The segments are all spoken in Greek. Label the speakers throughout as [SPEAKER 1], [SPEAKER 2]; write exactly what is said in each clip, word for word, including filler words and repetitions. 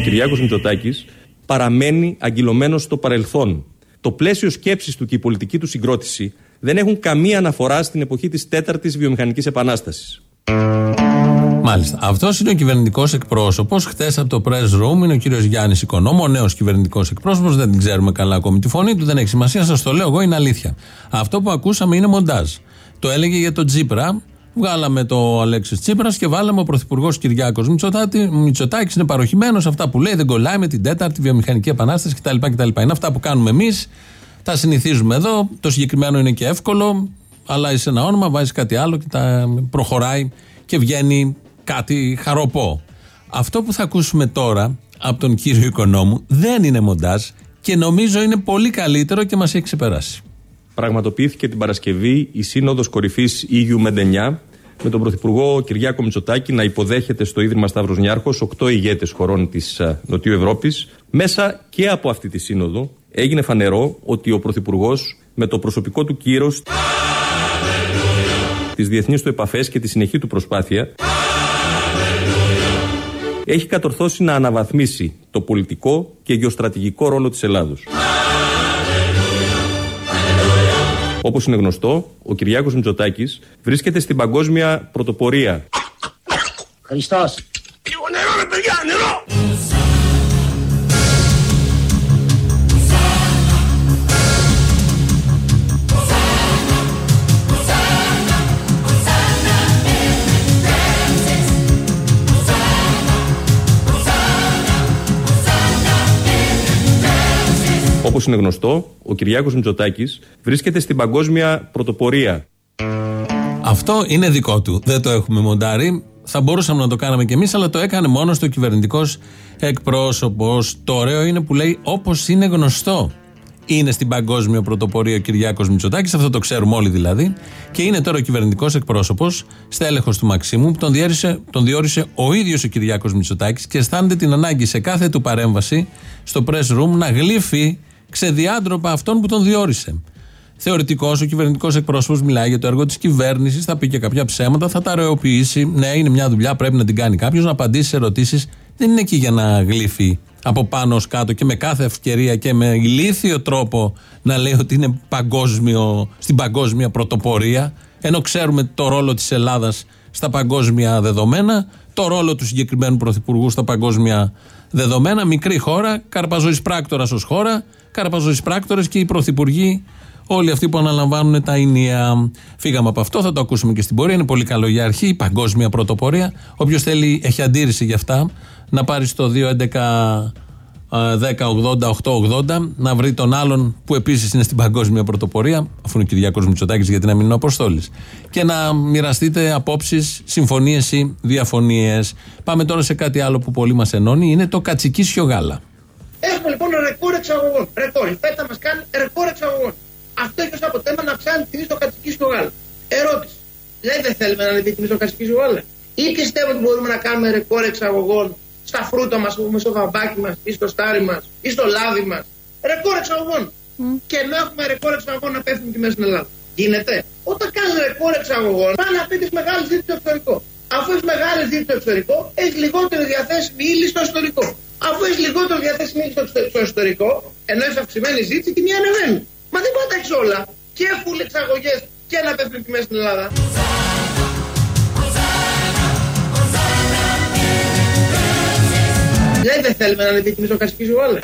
[SPEAKER 1] Κυριάκος Μητσοτάκης παραμένει αγκυλωμένος στο παρελθόν. Το πλαίσιο σκέψης του και η πολιτική του συγκρότηση δεν έχουν καμία αναφορά στην εποχή της τέταρτης βιομηχανικής επανάστασης.
[SPEAKER 2] Μάλιστα. Αυτός είναι ο κυβερνητικός εκπρόσωπος. Χτες από το press room είναι ο κύριος Γιάννης Οικονόμου, ο νέος κυβερνητικός εκπρόσωπος. Δεν την ξέρουμε καλά ακόμη τη φωνή του, δεν έχει σημασία. Σας το λέω εγώ, είναι αλήθεια. Αυτό που ακούσαμε είναι μοντάζ. Το έλεγε για τον Τσίπρα. Βγάλαμε το Αλέξης Τσίπρας και βάλαμε ο πρωθυπουργός Κυριάκος Μητσοτάκης. Είναι παροχημένος, αυτά που λέει δεν κολλάει με την τέταρτη βιομηχανική επανάσταση κτλ. κτλ. Είναι αυτά που κάνουμε εμείς. Τα συνηθίζουμε εδώ. Το συγκεκριμένο είναι και εύκολο. Αλλάζει ένα όνομα, βάζει κάτι άλλο και τα προχωράει και βγαίνει κάτι χαροπό. Αυτό που θα ακούσουμε τώρα από τον κύριο Οικονόμου δεν είναι μοντάζ και νομίζω είναι πολύ καλύτερο και μας έχει ξεπεράσει.
[SPEAKER 1] Πραγματοποιήθηκε την Παρασκευή η Σύνοδος Κορυφής ι γιου μεντ εννιά με τον Πρωθυπουργό Κυριάκο Μητσοτάκη να υποδέχεται στο Ίδρυμα Σταύρος Νιάρχος οκτώ ηγέτες χωρών της Νοτιού Ευρώπης. Μέσα και από αυτή τη σύνοδο έγινε φανερό ότι ο Πρωθυπουργός με το προσωπικό του κύρος, τις διεθνείς του επαφές και τη συνεχή του προσπάθεια έχει κατορθώσει να αναβαθμίσει το πολιτικό και γεωστρατηγικό ρόλο της Ελλάδος. Όπως είναι γνωστό, ο Κυριάκος Μητσοτάκης βρίσκεται στην παγκόσμια πρωτοπορία.
[SPEAKER 3] Χριστός.
[SPEAKER 4] Λίγο νερό ρε παιδιά, νερό!
[SPEAKER 1] Όπως είναι γνωστό, ο Κυριάκος Μητσοτάκης βρίσκεται στην παγκόσμια πρωτοπορία.
[SPEAKER 2] Αυτό είναι δικό του. Δεν το έχουμε μοντάρει. Θα μπορούσαμε να το κάναμε κι εμείς, αλλά το έκανε μόνος του κυβερνητικός εκπρόσωπος. Το ωραίο είναι που λέει όπως είναι γνωστό. Είναι στην παγκόσμια πρωτοπορία ο Κυριάκος Μητσοτάκης, αυτό το ξέρουμε όλοι δηλαδή. Και είναι τώρα ο κυβερνητικός εκπρόσωπος, στέλεχος του Μαξίμου, που τον διόρισε, τον διόρισε ο ίδιος ο Κυριάκος Μητσοτάκης και αισθάνεται την ανάγκη σε κάθε του παρέμβαση στο press room να γλύφει ξεδιάντροπα αυτόν που τον διόρισε. Θεωρητικός ο κυβερνητικός εκπρόσωπος μιλάει για το έργο της κυβέρνησης, θα πει και κάποια ψέματα, θα τα ρεοποιήσει. Ναι, είναι μια δουλειά, πρέπει να την κάνει κάποιος, να απαντήσει σε ερωτήσεις. Δεν είναι εκεί για να γλύφει από πάνω ως κάτω και με κάθε ευκαιρία και με ηλίθιο τρόπο να λέει ότι είναι παγκόσμιο, στην παγκόσμια πρωτοπορία, ενώ ξέρουμε το ρόλο της Ελλάδας στα παγκόσμια δεδομένα, το ρόλο του συγκεκριμένου πρωθυπουργού στα παγκόσμια δεδομένα. Μικρή χώρα, καρπαζοής πράκτορας ως χώρα, καρπαζοής πράκτορες και οι πρωθυπουργοί, όλοι αυτοί που αναλαμβάνουν τα ενία. Φύγαμε από αυτό, θα το ακούσουμε και στην πορεία. Είναι πολύ καλό για αρχή, η παγκόσμια πρωτοπορία. Όποιος θέλει, έχει αντίρρηση γι' αυτά, να πάρει στο δύο έντεκα δέκα ογδόντα οκτώ ογδόντα να βρει τον άλλον που επίσης είναι στην παγκόσμια πρωτοπορία, αφού είναι ο Κυριάκος Μητσοτάκης, γιατί να μην είναι ο Αποστόλης. Και να μοιραστείτε απόψεις, συμφωνίες ή διαφωνίες. Πάμε τώρα σε κάτι άλλο που πολύ μας ενώνει, είναι το κατσικίσιο γάλα.
[SPEAKER 3] Έχουμε λοιπόν ρεκόρ εξαγωγών. Ρεκόρ. Η ΦΕΤΑ μας κάνει ρεκόρ εξαγωγών. Αυτό έχει ως αποτέλεσμα να ψάνει τη τιμή στο κατσικίσιο γάλα. Ερώτηση. Δηλαδή δεν θέλουμε να ανεβεί η τιμή στο κατσικίσιο γάλα? Ή πιστεύω ότι μπορούμε να κάνουμε ρεκόρ εξαγωγών στα φρούτα μας, στο βαμβάκι μας ή στο στάρι μας ή στο λάδι μας? Ρεκόρ εξαγωγών. Mm. Και ενώ έχουμε ρεκόρ εξαγωγών να πέφτουν τιμές στην Ελλάδα. Γίνεται? Όταν κάνεις ρεκόρ εξαγωγών, πάνε να πει τις μεγάλες ζήτητες στο εξωτερικό. Αφού έχει μεγάλη ζήτηση στο εξωτερικό, έχει λιγότερη διαθέσιμη ύλη στο εσωτερικό. Αφού έχει λιγότερο διαθέσιμη ύλη στο εσωτερικό, ενώ έχει αυξημένη ζήτηση, η τιμή ανεβαίνει. Μα δεν μπορεί να τα έχει όλα. Και φουλ εξαγωγές και να πέφτουν τιμές στην Ελλάδα. Δηλαδή δεν θέλουμε να ανεβεί η τιμή στο κατσικίσιο γάλα?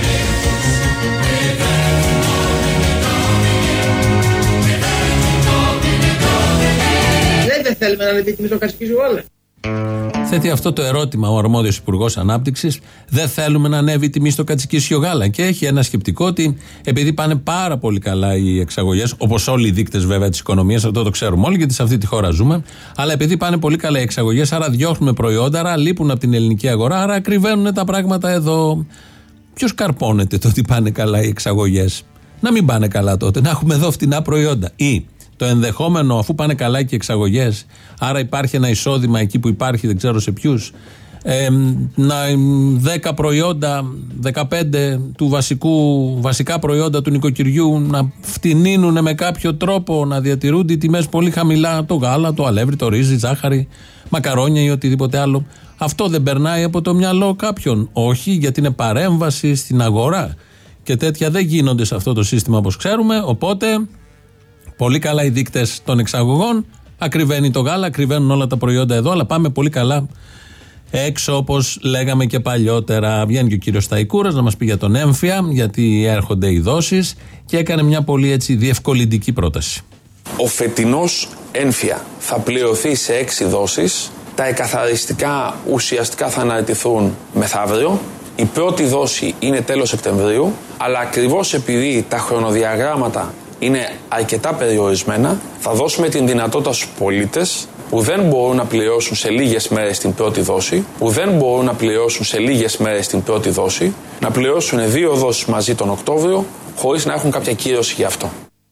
[SPEAKER 3] Δηλαδή δεν θέλουμε να ανεβεί η τιμή στο κατσικίσιο γάλα?
[SPEAKER 2] Θέτει αυτό το ερώτημα ο αρμόδιος Υπουργός Ανάπτυξης. Δεν θέλουμε να ανέβει η τιμή στο κατσικίσιο γάλα. Και έχει ένα σκεπτικό ότι επειδή πάνε πάρα πολύ καλά οι εξαγωγές, όπως όλοι οι δείκτες βέβαια της οικονομίας, αυτό το ξέρουμε όλοι γιατί σε αυτή τη χώρα ζούμε, αλλά επειδή πάνε πολύ καλά οι εξαγωγές, άρα διώχνουμε προϊόντα, άρα λείπουν από την ελληνική αγορά, άρα ακριβένουν τα πράγματα εδώ. Ποιος καρπώνεται το ότι πάνε καλά οι εξαγωγές? Να μην πάνε καλά τότε, να έχουμε εδώ φτηνά προϊόντα. Ή το ενδεχόμενο, αφού πάνε καλά και οι εξαγωγές, άρα υπάρχει ένα εισόδημα εκεί που υπάρχει, δεν ξέρω σε ποιους, Ε, να, δέκα προϊόντα, δεκαπέντε του βασικού, βασικά προϊόντα του νοικοκυριού να φτηνίνουν με κάποιο τρόπο, να διατηρούνται οι τιμές πολύ χαμηλά, το γάλα, το αλεύρι, το ρύζι, ζάχαρη, μακαρόνια ή οτιδήποτε άλλο. Αυτό δεν περνάει από το μυαλό κάποιον? Όχι, γιατί είναι παρέμβαση στην αγορά και τέτοια δεν γίνονται σε αυτό το σύστημα όπως ξέρουμε. Οπότε πολύ καλά οι δείκτες των εξαγωγών, ακριβένει το γάλα, ακριβένουν όλα τα προϊόντα εδώ, αλλά πάμε πολύ καλά έξω, όπως λέγαμε και παλιότερα. Βγαίνει και ο κύριος Σταϊκούρας να μας πει για τον έμφυα, γιατί έρχονται οι δόσεις, και έκανε μια πολύ έτσι διευκολυντική πρόταση.
[SPEAKER 5] Ο φετινός έμφυα θα πληρωθεί σε έξι δόσεις. Τα εκαθαριστικά ουσιαστικά θα αναρτηθούν μεθαύριο. Η πρώτη δόση είναι τέλος Σεπτεμβρίου, αλλά ακριβώς επειδή τα χρονοδιαγράμματα είναι αρκετά περιορισμένα, θα δώσουμε την δυνατότητα στους πολίτες που δεν μπορούν να πληρώσουν σε λίγες μέρες την πρώτη δόση, που δεν μπορούν να πληρώσουν σε λίγες μέρες την πρώτη δόση, να πληρώσουν δύο δόσεις μαζί τον Οκτώβριο, χωρίς να έχουν κάποια κύρωση γι' αυτό.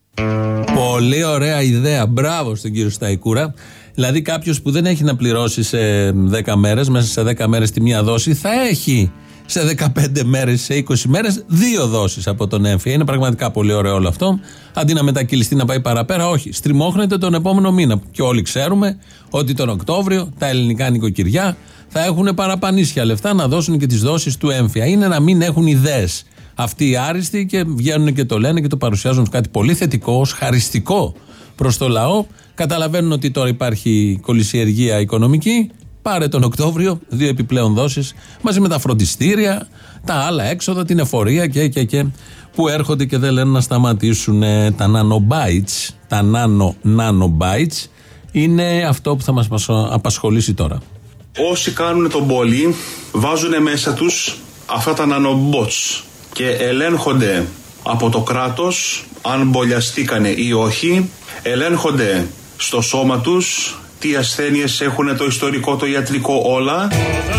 [SPEAKER 2] Πολύ ωραία ιδέα. Μπράβο στον κύριο Σταϊκούρα. Δηλαδή κάποιος που δεν έχει να πληρώσει σε δέκα μέρες, μέσα σε δέκα μέρες τη μία δόση, θα έχει σε δεκαπέντε μέρες, σε είκοσι μέρες, δύο δόσεις από τον έμφυα. Είναι πραγματικά πολύ ωραίο όλο αυτό. Αντί να μετακυλιστεί να πάει παραπέρα, όχι. Στριμώχνεται τον επόμενο μήνα. Και όλοι ξέρουμε ότι τον Οκτώβριο τα ελληνικά νοικοκυριά θα έχουν παραπανίσια λεφτά να δώσουν και τις δόσεις του έμφυα. Είναι να μην έχουν ιδέες αυτοί οι άριστοι και βγαίνουν και το λένε και το παρουσιάζουν ως κάτι πολύ θετικό, ως χαριστικό προς το λαό. Καταλαβαίνουν ότι τώρα υπάρχει κολυσιεργία οικονομική. Πάρε τον Οκτώβριο δύο επιπλέον δόσεις μαζί με τα φροντιστήρια, τα άλλα έξοδα, την εφορία και, και, και που έρχονται και δεν λένε να σταματήσουν. Τα nanobytes, τα nano, nanobytes είναι αυτό που θα μας απασχολήσει τώρα.
[SPEAKER 6] Όσοι κάνουν τον πόλη βάζουν μέσα τους αυτά τα nanobots και ελέγχονται από το κράτος αν μπολιαστήκανε ή όχι, ελέγχονται στο σώμα τους τι ασθένειες έχουν, το ιστορικό, το ιατρικό, όλα.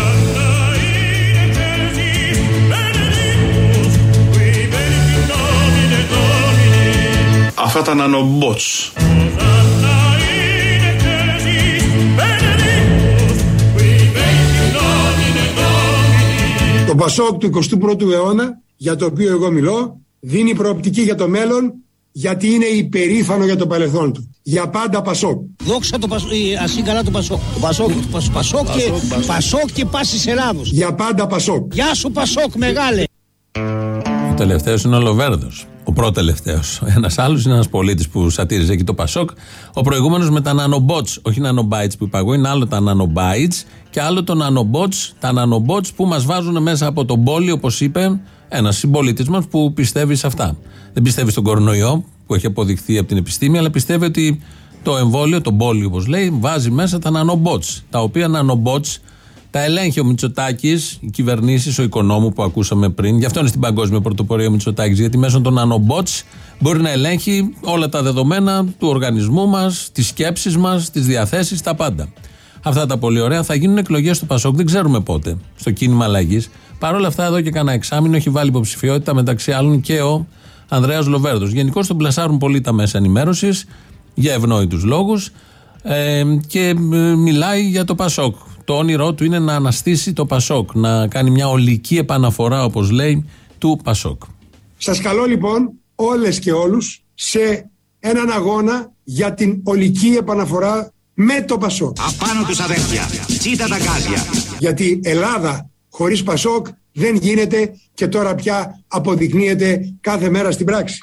[SPEAKER 6] Αυτά τα nanobots. Το Πασόκ του εικοστού πρώτου αιώνα, για το οποίο εγώ μιλώ, δίνει προοπτική για το μέλλον, γιατί είναι υπερήφανο για το παρελθόν του. Για πάντα Πασόκ.
[SPEAKER 7] Δόξα το Πασόκ, ας είναι καλά το Πασόκ. Το Πασόκ, το Πασόκ και, Πασόκ και πάσης Ελλάδος.
[SPEAKER 6] Για πάντα Πασόκ.
[SPEAKER 7] Γεια σου Πασόκ μεγάλε.
[SPEAKER 2] Ο τελευταίος είναι ο Λοβέρδος. Ο πρώτο-τελευταίος. Ένας άλλος είναι ένας πολίτης που σατήριζε εκεί το Πασόκ. Ο προηγούμενος με τα nanobots, όχι nanobytes που είπα εγώ, είναι άλλο τα nanobytes και άλλο το nanobots, τα nanobots που μας βάζουν μέσα από τον πόλη, όπως είπε ένας συμπολίτης μας που πιστεύει σε αυτά. Δεν πιστεύει στον κορονοϊό που έχει αποδειχθεί από την επιστήμη, αλλά πιστεύει ότι το εμβόλιο, το πόλη όπως λέει, βάζει μέσα τα nanobots. Τα οποία nanobots τα ελέγχει ο Μητσοτάκης, οι κυβερνήσεις, ο οικονόμου που ακούσαμε πριν. Γι' αυτό είναι στην παγκόσμια πρωτοπορία ο Μητσοτάκης, γιατί μέσω των nanobots μπορεί να ελέγχει όλα τα δεδομένα του οργανισμού μας, τις σκέψεις μας, τις διαθέσεις, τα πάντα. Αυτά τα πολύ ωραία. Θα γίνουν εκλογές του Πασόκ, δεν ξέρουμε πότε, στο κίνημα αλλαγής. Παρ' όλα αυτά, εδώ και κανένα εξάμηνο έχει βάλει υποψηφιότητα μεταξύ άλλων και ο Ανδρέας Λοβέρδος. Γενικώς τον πλασάρουν πολύ τα μέσα ενημέρωσης για ευνόητους λόγους ε, και ε, μιλάει για το Πασόκ. Το όνειρό του είναι να αναστήσει το Πασόκ, να κάνει μια ολική επαναφορά, όπως λέει, του Πασόκ.
[SPEAKER 6] Σας καλώ λοιπόν όλες και όλους σε έναν αγώνα για την ολική επαναφορά με το Πασόκ.
[SPEAKER 8] Απάνω τους αδέρφια, τσίτα τα γκάζια.
[SPEAKER 6] Γιατί Ελλάδα χωρίς Πασόκ δεν γίνεται και τώρα πια αποδεικνύεται κάθε μέρα στην πράξη.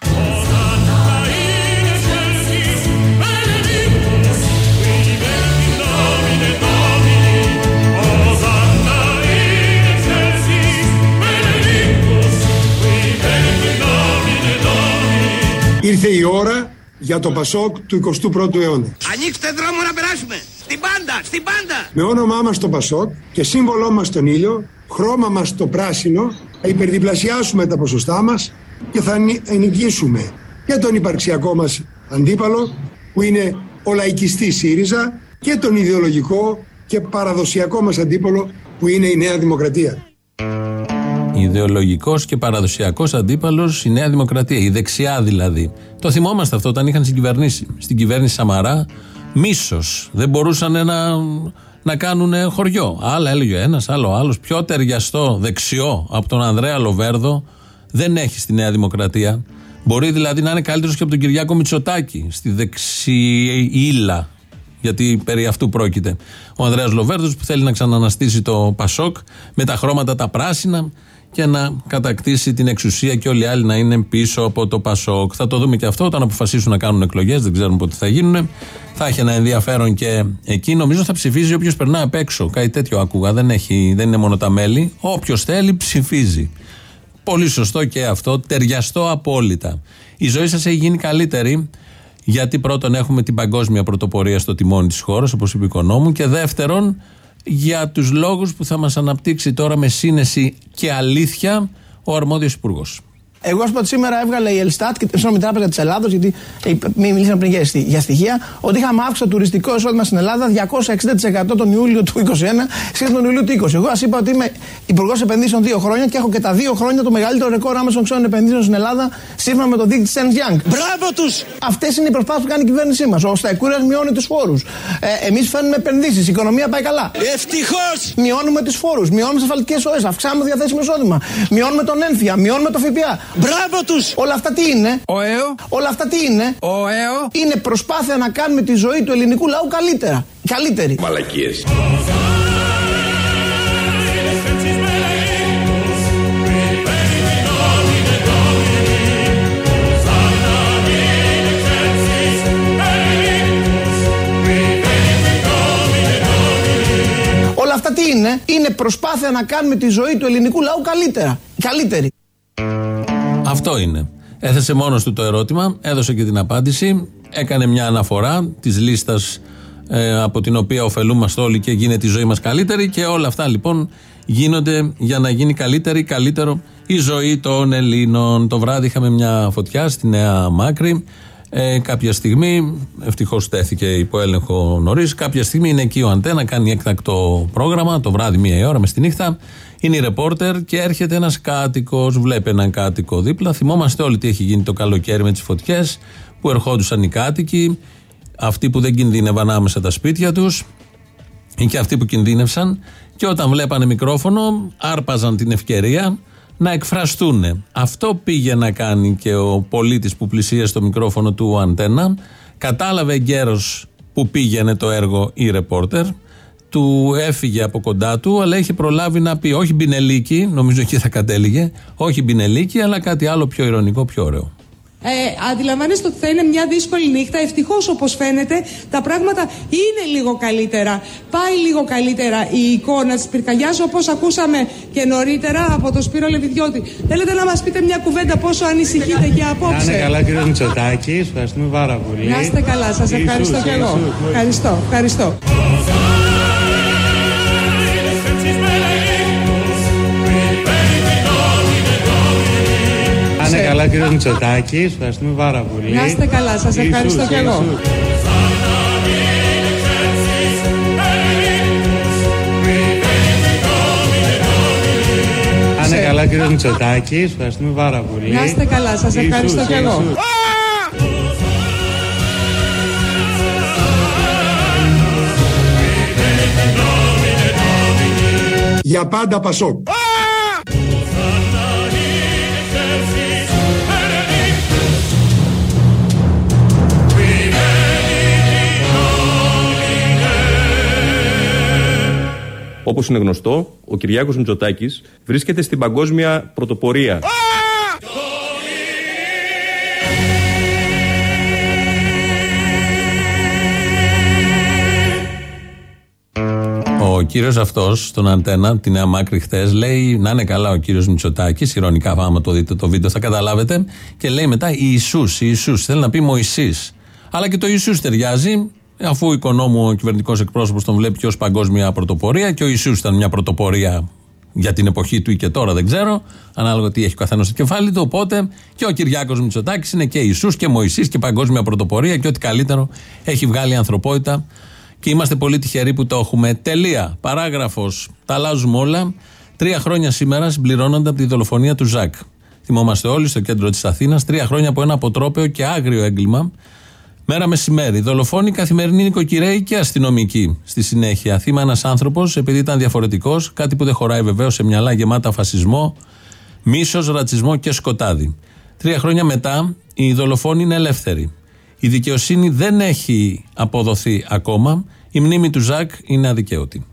[SPEAKER 6] Ήρθε η ώρα για το Πασόκ του εικοστού πρώτου αιώνα.
[SPEAKER 4] Ανοίξτε δρόμο να περάσουμε! Στην πάντα! Στην πάντα!
[SPEAKER 6] Με όνομά μας το Πασόκ και σύμβολό μας τον ήλιο, χρώμα μας το πράσινο, θα υπερδιπλασιάσουμε τα ποσοστά μας και θα ενοικήσουμε και τον υπαρξιακό μας αντίπαλο, που είναι ο λαϊκιστής ΣΥΡΙΖΑ, και τον ιδεολογικό και παραδοσιακό μας αντίπαλο, που είναι η Νέα Δημοκρατία.
[SPEAKER 2] Ιδεολογικός και παραδοσιακός αντίπαλος η Νέα Δημοκρατία, η δεξιά δηλαδή. Το θυμόμαστε αυτό όταν είχαν συγκυβερνήσει. Στην κυβέρνηση Σαμαρά, μίσος. Δεν μπορούσαν να, να κάνουν χωριό. Άλλα έλεγε ένας, άλλο άλλος. Πιο ταιριαστό δεξιό από τον Ανδρέα Λοβέρδο δεν έχει στη Νέα Δημοκρατία. Μπορεί δηλαδή να είναι καλύτερος και από τον Κυριάκο Μητσοτάκη στη δεξιήλα. Γιατί περί αυτού πρόκειται. Ο Ανδρέας Λοβέρδος που θέλει να ξαναναστήσει το Πασόκ με τα χρώματα τα πράσινα και να κατακτήσει την εξουσία και όλοι οι άλλοι να είναι πίσω από το Πασόκ. Θα το δούμε και αυτό όταν αποφασίσουν να κάνουν εκλογές, δεν ξέρουμε πότε θα γίνουν. Θα έχει ένα ενδιαφέρον και εκεί. Νομίζω θα ψηφίζει όποιος περνά απ' έξω. Κάτι τέτοιο άκουγα. Δεν, έχει, δεν είναι μόνο τα μέλη. Όποιος θέλει ψηφίζει. Πολύ σωστό και αυτό. Ταιριαστό απόλυτα. Η ζωή σας έχει γίνει καλύτερη. Γιατί πρώτον έχουμε την παγκόσμια πρωτοπορία στο τιμόνι της χώρας, όπως είπε η Οικονόμου, και δεύτερον για τους λόγους που θα μας αναπτύξει τώρα με σύνεση και αλήθεια ο αρμόδιος υπουργός.
[SPEAKER 9] Εγώ, α πούμε, σήμερα έβγαλε η Ελστάτ και η Τράπεζα της Ελλάδος, γιατί μιλήσαμε πριν για στοιχεία, ότι είχαμε αύξηση στο τουριστικό εισόδημα στην Ελλάδα διακόσια εξήντα τοις εκατό τον Ιούλιο του είκοσι ένα σχέση με τον Ιούλιο του είκοσι. Εγώ, ας είπα ότι είμαι υπουργός επενδύσεων δύο χρόνια και έχω και τα δύο χρόνια το μεγαλύτερο ρεκόρ άμεσων ξένων επενδύσεων στην Ελλάδα, σύμφωνα με το δείκτη της Ernst Young.
[SPEAKER 7] Μπράβο τους!
[SPEAKER 9] Αυτές είναι οι προσπάθειες που κάνει η κυβέρνησή μας. Ο Σταϊκούρας μειώνει τους φόρους. Ε, Εμείς φέρνουμε επενδύσεις. Η οικονομία πάει καλά.
[SPEAKER 7] Ευτυχώς!
[SPEAKER 9] Μειώνουμε τις φόρους, μειώνουμε τις ασφαλτικές ροές, αυξάνουμε το διαθέσιμο εισόδημα, μειώνουμε τον ένφια, μειώνουμε το ΦΠΑ.
[SPEAKER 7] Μπράβο τους!
[SPEAKER 9] Όλα αυτά τι είναι?
[SPEAKER 7] Ο ΕΟ.
[SPEAKER 9] Όλα αυτά τι είναι?
[SPEAKER 7] Ο ΕΟ.
[SPEAKER 9] Είναι προσπάθεια να κάνουμε τη ζωή του ελληνικού λαού καλύτερα. Καλύτερη.
[SPEAKER 1] Μαλακίες.
[SPEAKER 9] Όλα αυτά τι είναι? Είναι προσπάθεια να κάνουμε τη ζωή του ελληνικού λαού καλύτερα. Καλύτερη.
[SPEAKER 2] Αυτό είναι. Έθεσε μόνος του το ερώτημα, έδωσε και την απάντηση, έκανε μια αναφορά της λίστας ε, από την οποία ωφελούμαστε όλοι και γίνεται η ζωή μας καλύτερη, και όλα αυτά λοιπόν γίνονται για να γίνει καλύτερη, καλύτερο η ζωή των Ελλήνων. Το βράδυ είχαμε μια φωτιά στη Νέα Μάκρη. Ε, κάποια στιγμή, ευτυχώς τέθηκε υπό έλεγχο νωρίς, κάποια στιγμή είναι εκεί ο Αντένα, κάνει έκτακτο πρόγραμμα, το βράδυ μία η ώρα μες τη νύχτα. Είναι η ρεπόρτερ και έρχεται ένας κάτοικος, βλέπει έναν κάτοικο δίπλα. Θυμόμαστε όλοι τι έχει γίνει το καλοκαίρι με τις φωτιές, που ερχόντουσαν οι κάτοικοι, αυτοί που δεν κινδύνευαν άμεσα τα σπίτια τους ή και αυτοί που κινδύνευσαν, και όταν βλέπανε μικρόφωνο άρπαζαν την ευκαιρία να εκφραστούν. Αυτό πήγε να κάνει και ο πολίτης που πλησίασε στο μικρόφωνο του Αντένα. Κατάλαβε εγκαίρος που πήγαινε το έργο η ρεπόρτερ. Του έφυγε από κοντά του, αλλά είχε προλάβει να πει όχι μπινελίκι, νομίζω εκεί θα κατέληγε, όχι μπινελίκι, αλλά κάτι άλλο πιο ηρωνικό, πιο ωραίο.
[SPEAKER 10] Ε, αντιλαμβάνεστε ότι θα είναι μια δύσκολη νύχτα. Ευτυχώς, όπως φαίνεται, τα πράγματα είναι λίγο καλύτερα. Πάει λίγο καλύτερα η εικόνα της πυρκαγιάς, όπως ακούσαμε και νωρίτερα από τον Σπύρο Λεβιδιώτη. Θέλετε να μας πείτε μια κουβέντα πόσο ανησυχείτε και απόψε?
[SPEAKER 11] Να είναι καλά, κύριε Μητσοτάκη, ευχαριστούμε πάρα πολύ.
[SPEAKER 10] Να είστε καλά, σας ευχαριστώ και εγώ. Ευχαριστώ, ευχαριστώ.
[SPEAKER 11] Να είναι καλά, κύριε Μητσοτάκη, ευχαριστούμε πάρα πολύ.
[SPEAKER 10] Να είστε καλά, σας ευχαριστώ και εγώ.
[SPEAKER 11] Να είναι καλά, κύριε Μητσοτάκη, ευχαριστούμε πάρα πολύ.
[SPEAKER 10] Να είστε καλά, σας ευχαριστώ και εγώ.
[SPEAKER 6] Για πάντα Πασόκ.
[SPEAKER 1] Όπως είναι γνωστό, ο Κυριάκος Μητσοτάκης βρίσκεται στην παγκόσμια πρωτοπορία.
[SPEAKER 2] Ο κύριος αυτός στον Αντένα, τη Νέα Μάκρη χθες, λέει να είναι καλά ο κύριος Μητσοτάκης, ηρωνικά άμα το δείτε το βίντεο θα καταλάβετε, και λέει μετά Ιησούς, Ιησούς, θέλει να πει Μωυσής. Αλλά και το Ιησούς ταιριάζει, αφού ο Οικονόμου, ο κυβερνητικός εκπρόσωπος, τον βλέπει και ως παγκόσμια πρωτοπορία, και ο Ιησούς ήταν μια πρωτοπορία για την εποχή του ή και τώρα δεν ξέρω, ανάλογα τι έχει ο καθένας στο κεφάλι του. Οπότε και ο Κυριάκος Μητσοτάκης είναι και Ιησούς και Μωυσής και παγκόσμια πρωτοπορία, και ό,τι καλύτερο έχει βγάλει η ανθρωπότητα. Και είμαστε πολύ τυχεροί που το έχουμε. Τελεία. Παράγραφος. Τα αλλάζουμε όλα. Τρία χρόνια σήμερα συμπληρώνονται από τη δολοφονία του Ζακ. Θυμόμαστε όλοι στο κέντρο της Αθήνας. Τρία χρόνια από ένα αποτρόπαιο και άγριο έγκλημα Μέρα μεσημέρι. Δολοφόνοι καθημερινοί νοικοκυρέοι και αστυνομικοί. Στη συνέχεια, θύμα ένας άνθρωπος, επειδή ήταν διαφορετικός, κάτι που δεν χωράει βεβαίως σε μυαλά γεμάτα φασισμό, μίσος, ρατσισμό και σκοτάδι. Τρία χρόνια μετά, οι δολοφόνοι είναι ελεύθεροι. Η δικαιοσύνη δεν έχει αποδοθεί ακόμα. Η μνήμη του Ζακ είναι αδικαίωτη.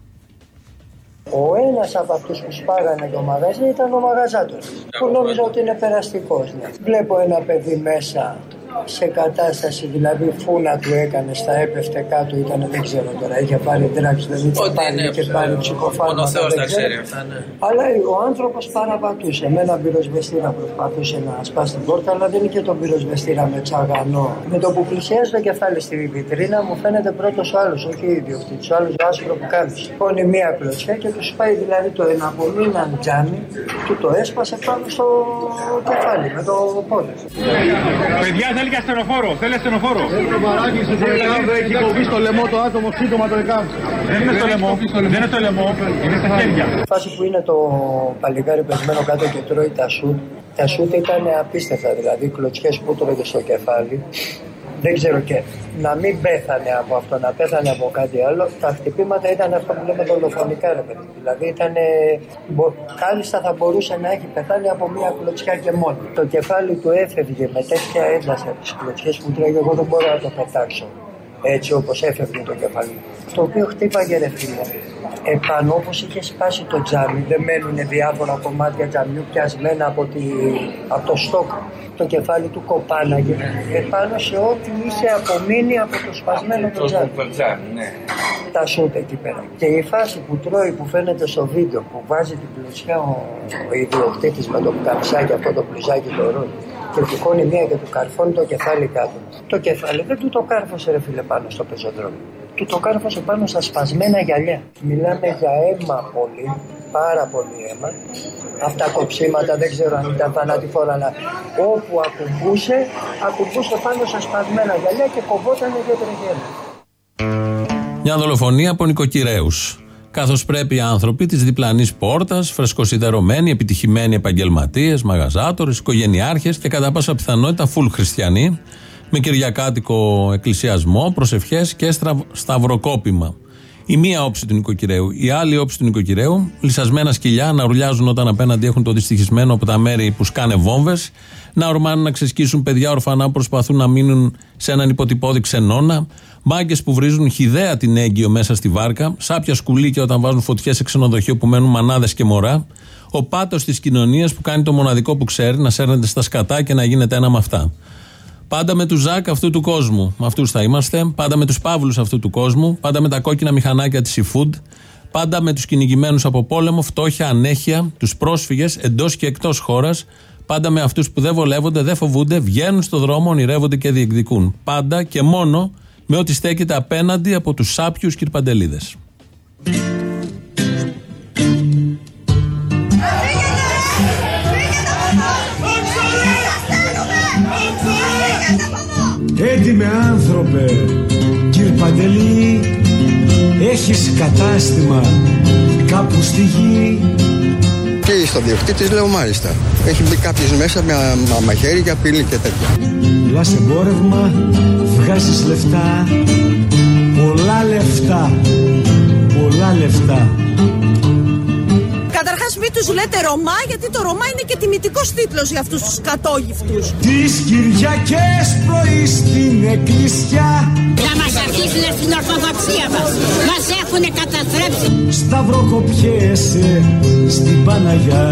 [SPEAKER 12] Ο ένας από αυτούς που σπάγανε το μαγαζί ήταν ο μαγαζάτος, που νόμιζα ότι είναι περαστικός. Ναι. Βλέπω ένα παιδί μέσα σε κατάσταση, δηλαδή φούνα του έκανε, στα έπεφτε κάτω, ήταν, δεν ξέρω τώρα, είχε πάρει τράξη, δεν είχε πάρει, είχε πάρει ψυχοφάρμακα, δεν ξέρω. Αυτά, ναι. Αλλά ο άνθρωπος παραπατούσε, με έναν πυροσβεστήρα προσπαθούσε να σπάσει την πόρτα, αλλά δεν είχε τον πυροσβεστήρα με τσαγανό. Με το που πλησιάζει το κεφάλι στη βιτρίνα μου φαίνεται πρώτος ο άλλος, όχι ο ιδιοκτήτης, ο άλλος ο άσπρο που κάνει. Πόνει μία κλωτσιά και του πάει δηλαδή το εναπομείναν τζάμι, του το έσπασε πάνω στο κεφάλι με το πόδι.
[SPEAKER 13] Παιδιά, θέλει και ασθενοφόρο, θέλει ασθενοφόρο.
[SPEAKER 14] Έχει το παράκι στο δεκάδο, έχει κοβεί στο λαιμό το άτομο, σύντομα το δεκάδο.
[SPEAKER 13] Δεν είναι στο λαιμό, δεν είναι στο λαιμό, είναι στα χέρια.
[SPEAKER 12] Η φάση που είναι το παλικάρι πεσμένο κάτω και τρώει τα σουτ, τα σουτ ήταν απίστευτα, δηλαδή κλωτσιές που τρώγε στο κεφάλι. Δεν ξέρω και να μην πέθανε από αυτό, να πέθανε από κάτι άλλο. Τα χτυπήματα ήταν αυτό που λέμε δολοφονικά, ρε παιδί. Δηλαδή ήταν. Κάλλιστα θα μπορούσε να έχει πεθάνει από μία κλωτσιά και μόνο. Το κεφάλι του έφευγε με τέτοια ένταση από τις κλωτσιές που τρώγε. Εγώ δεν μπορώ να το πετάξω έτσι όπως έφευγε το κεφάλι. Το οποίο χτύπαγε, ρε φίλε. Επάνω όπως είχε σπάσει το τζάμι, δεν μένουν διάφορα κομμάτια τζαμιού πιασμένα από, τη, από το στόκ. Το κεφάλι του κοπάναγε επάνω σε ό,τι είχε απομείνει από το σπασμένο το τζάμι. Ναι. Τα σούτ εκεί πέρα. Και η φάση που τρώει, που φαίνεται στο βίντεο, που βάζει την πλουσιά ο, ο ιδιοκτήτης με το καμψάκι, αυτό το πλουζάκι το ρόλο, και του χώνει μία και του καρφώνει το κεφάλι κάτω. Το κεφάλι δεν του το κάρφωσε, ρε φίλε, πάνω στο πεζοδρόμιο. Του το κάρφωσε πάνω στα σπασμένα γυαλιά. Μιλάμε για αίμα πολύ, πάρα πολύ αίμα. Αυτά κοψίματα δεν ξέρω αν ήταν θανατηφόρα, αλλά όπου ακουμπούσε, ακουμπούσε πάνω στα σπασμένα γυαλιά και κοβότανε και τρεγέλα.
[SPEAKER 2] Μια δολοφονία από νοικοκυρέους. Καθώς πρέπει οι άνθρωποι της διπλανής πόρτας, φρεσκοσιδερωμένοι, επιτυχημένοι επαγγελματίες, μαγαζάτορες, οικογενειάρχες και κατά πάσα πιθανότητα φουλ χριστιανοί, με κυριακάτικο εκκλησιασμό, προσευχές και σταυροκόπημα. Η μία όψη του νοικοκυραίου, η άλλη όψη του νοικοκυραίου, λυσασμένα σκυλιά να ουρλιάζουν όταν απέναντι έχουν το δυστυχισμένο από τα μέρη που σκάνε βόμβες, να ορμάνουν να ξεσκίσουν παιδιά ορφανά που προσπαθούν να μείνουν σε έναν υποτυπώδη ξενώνα, μάγκες που βρίζουν χυδαία την έγκυο μέσα στη βάρκα, σάπια σκουλίκια όταν βάζουν φωτιές σε ξενοδοχείο που μένουν μανάδες και μωρά, ο πάτος της κοινωνίας που κάνει το μοναδικό που ξέρει, να σέρνεται στα σκατά και να γίνεται ένα με αυτά. Πάντα με τους Ζακ αυτού του κόσμου, με αυτούς θα είμαστε. Πάντα με τους Παύλους αυτού του κόσμου. Πάντα με τα κόκκινα μηχανάκια της eFood. Πάντα με τους κυνηγημένους από πόλεμο, φτώχεια, ανέχεια, τους πρόσφυγες εντός και εκτός χώρας. Πάντα με αυτούς που δεν βολεύονται, δεν φοβούνται, βγαίνουν στο δρόμο, ονειρεύονται και διεκδικούν. Πάντα και μόνο με ό,τι στέκεται απέναντι από τους σάπιους κυρπαντελίδες.
[SPEAKER 15] Έντιμε άνθρωπε, κύρ Παντελή, έχεις κατάστημα κάπου στη γη?
[SPEAKER 16] Και στο διοκτήτης λέω μάλιστα. Έχει μπει κάποιος μέσα με μαχαίρι και απειλή και τέτοια.
[SPEAKER 15] Μιλάς εμπόρευμα, βγάζεις λεφτά, πολλά λεφτά, πολλά λεφτά.
[SPEAKER 17] Καταρχάς μην τους λέτε Ρωμά, γιατί το Ρωμά είναι και τιμητικός τίτλος για αυτούς τους κατόγυφτους.
[SPEAKER 15] Τις Κυριακές πρωί στην εκκλησιά
[SPEAKER 17] να μας αρχίσουν στην Ορθοδοξία μας. Μας έχουνε καταστρέψει.
[SPEAKER 15] Σταυροκοπιέσαι στην Παναγιά.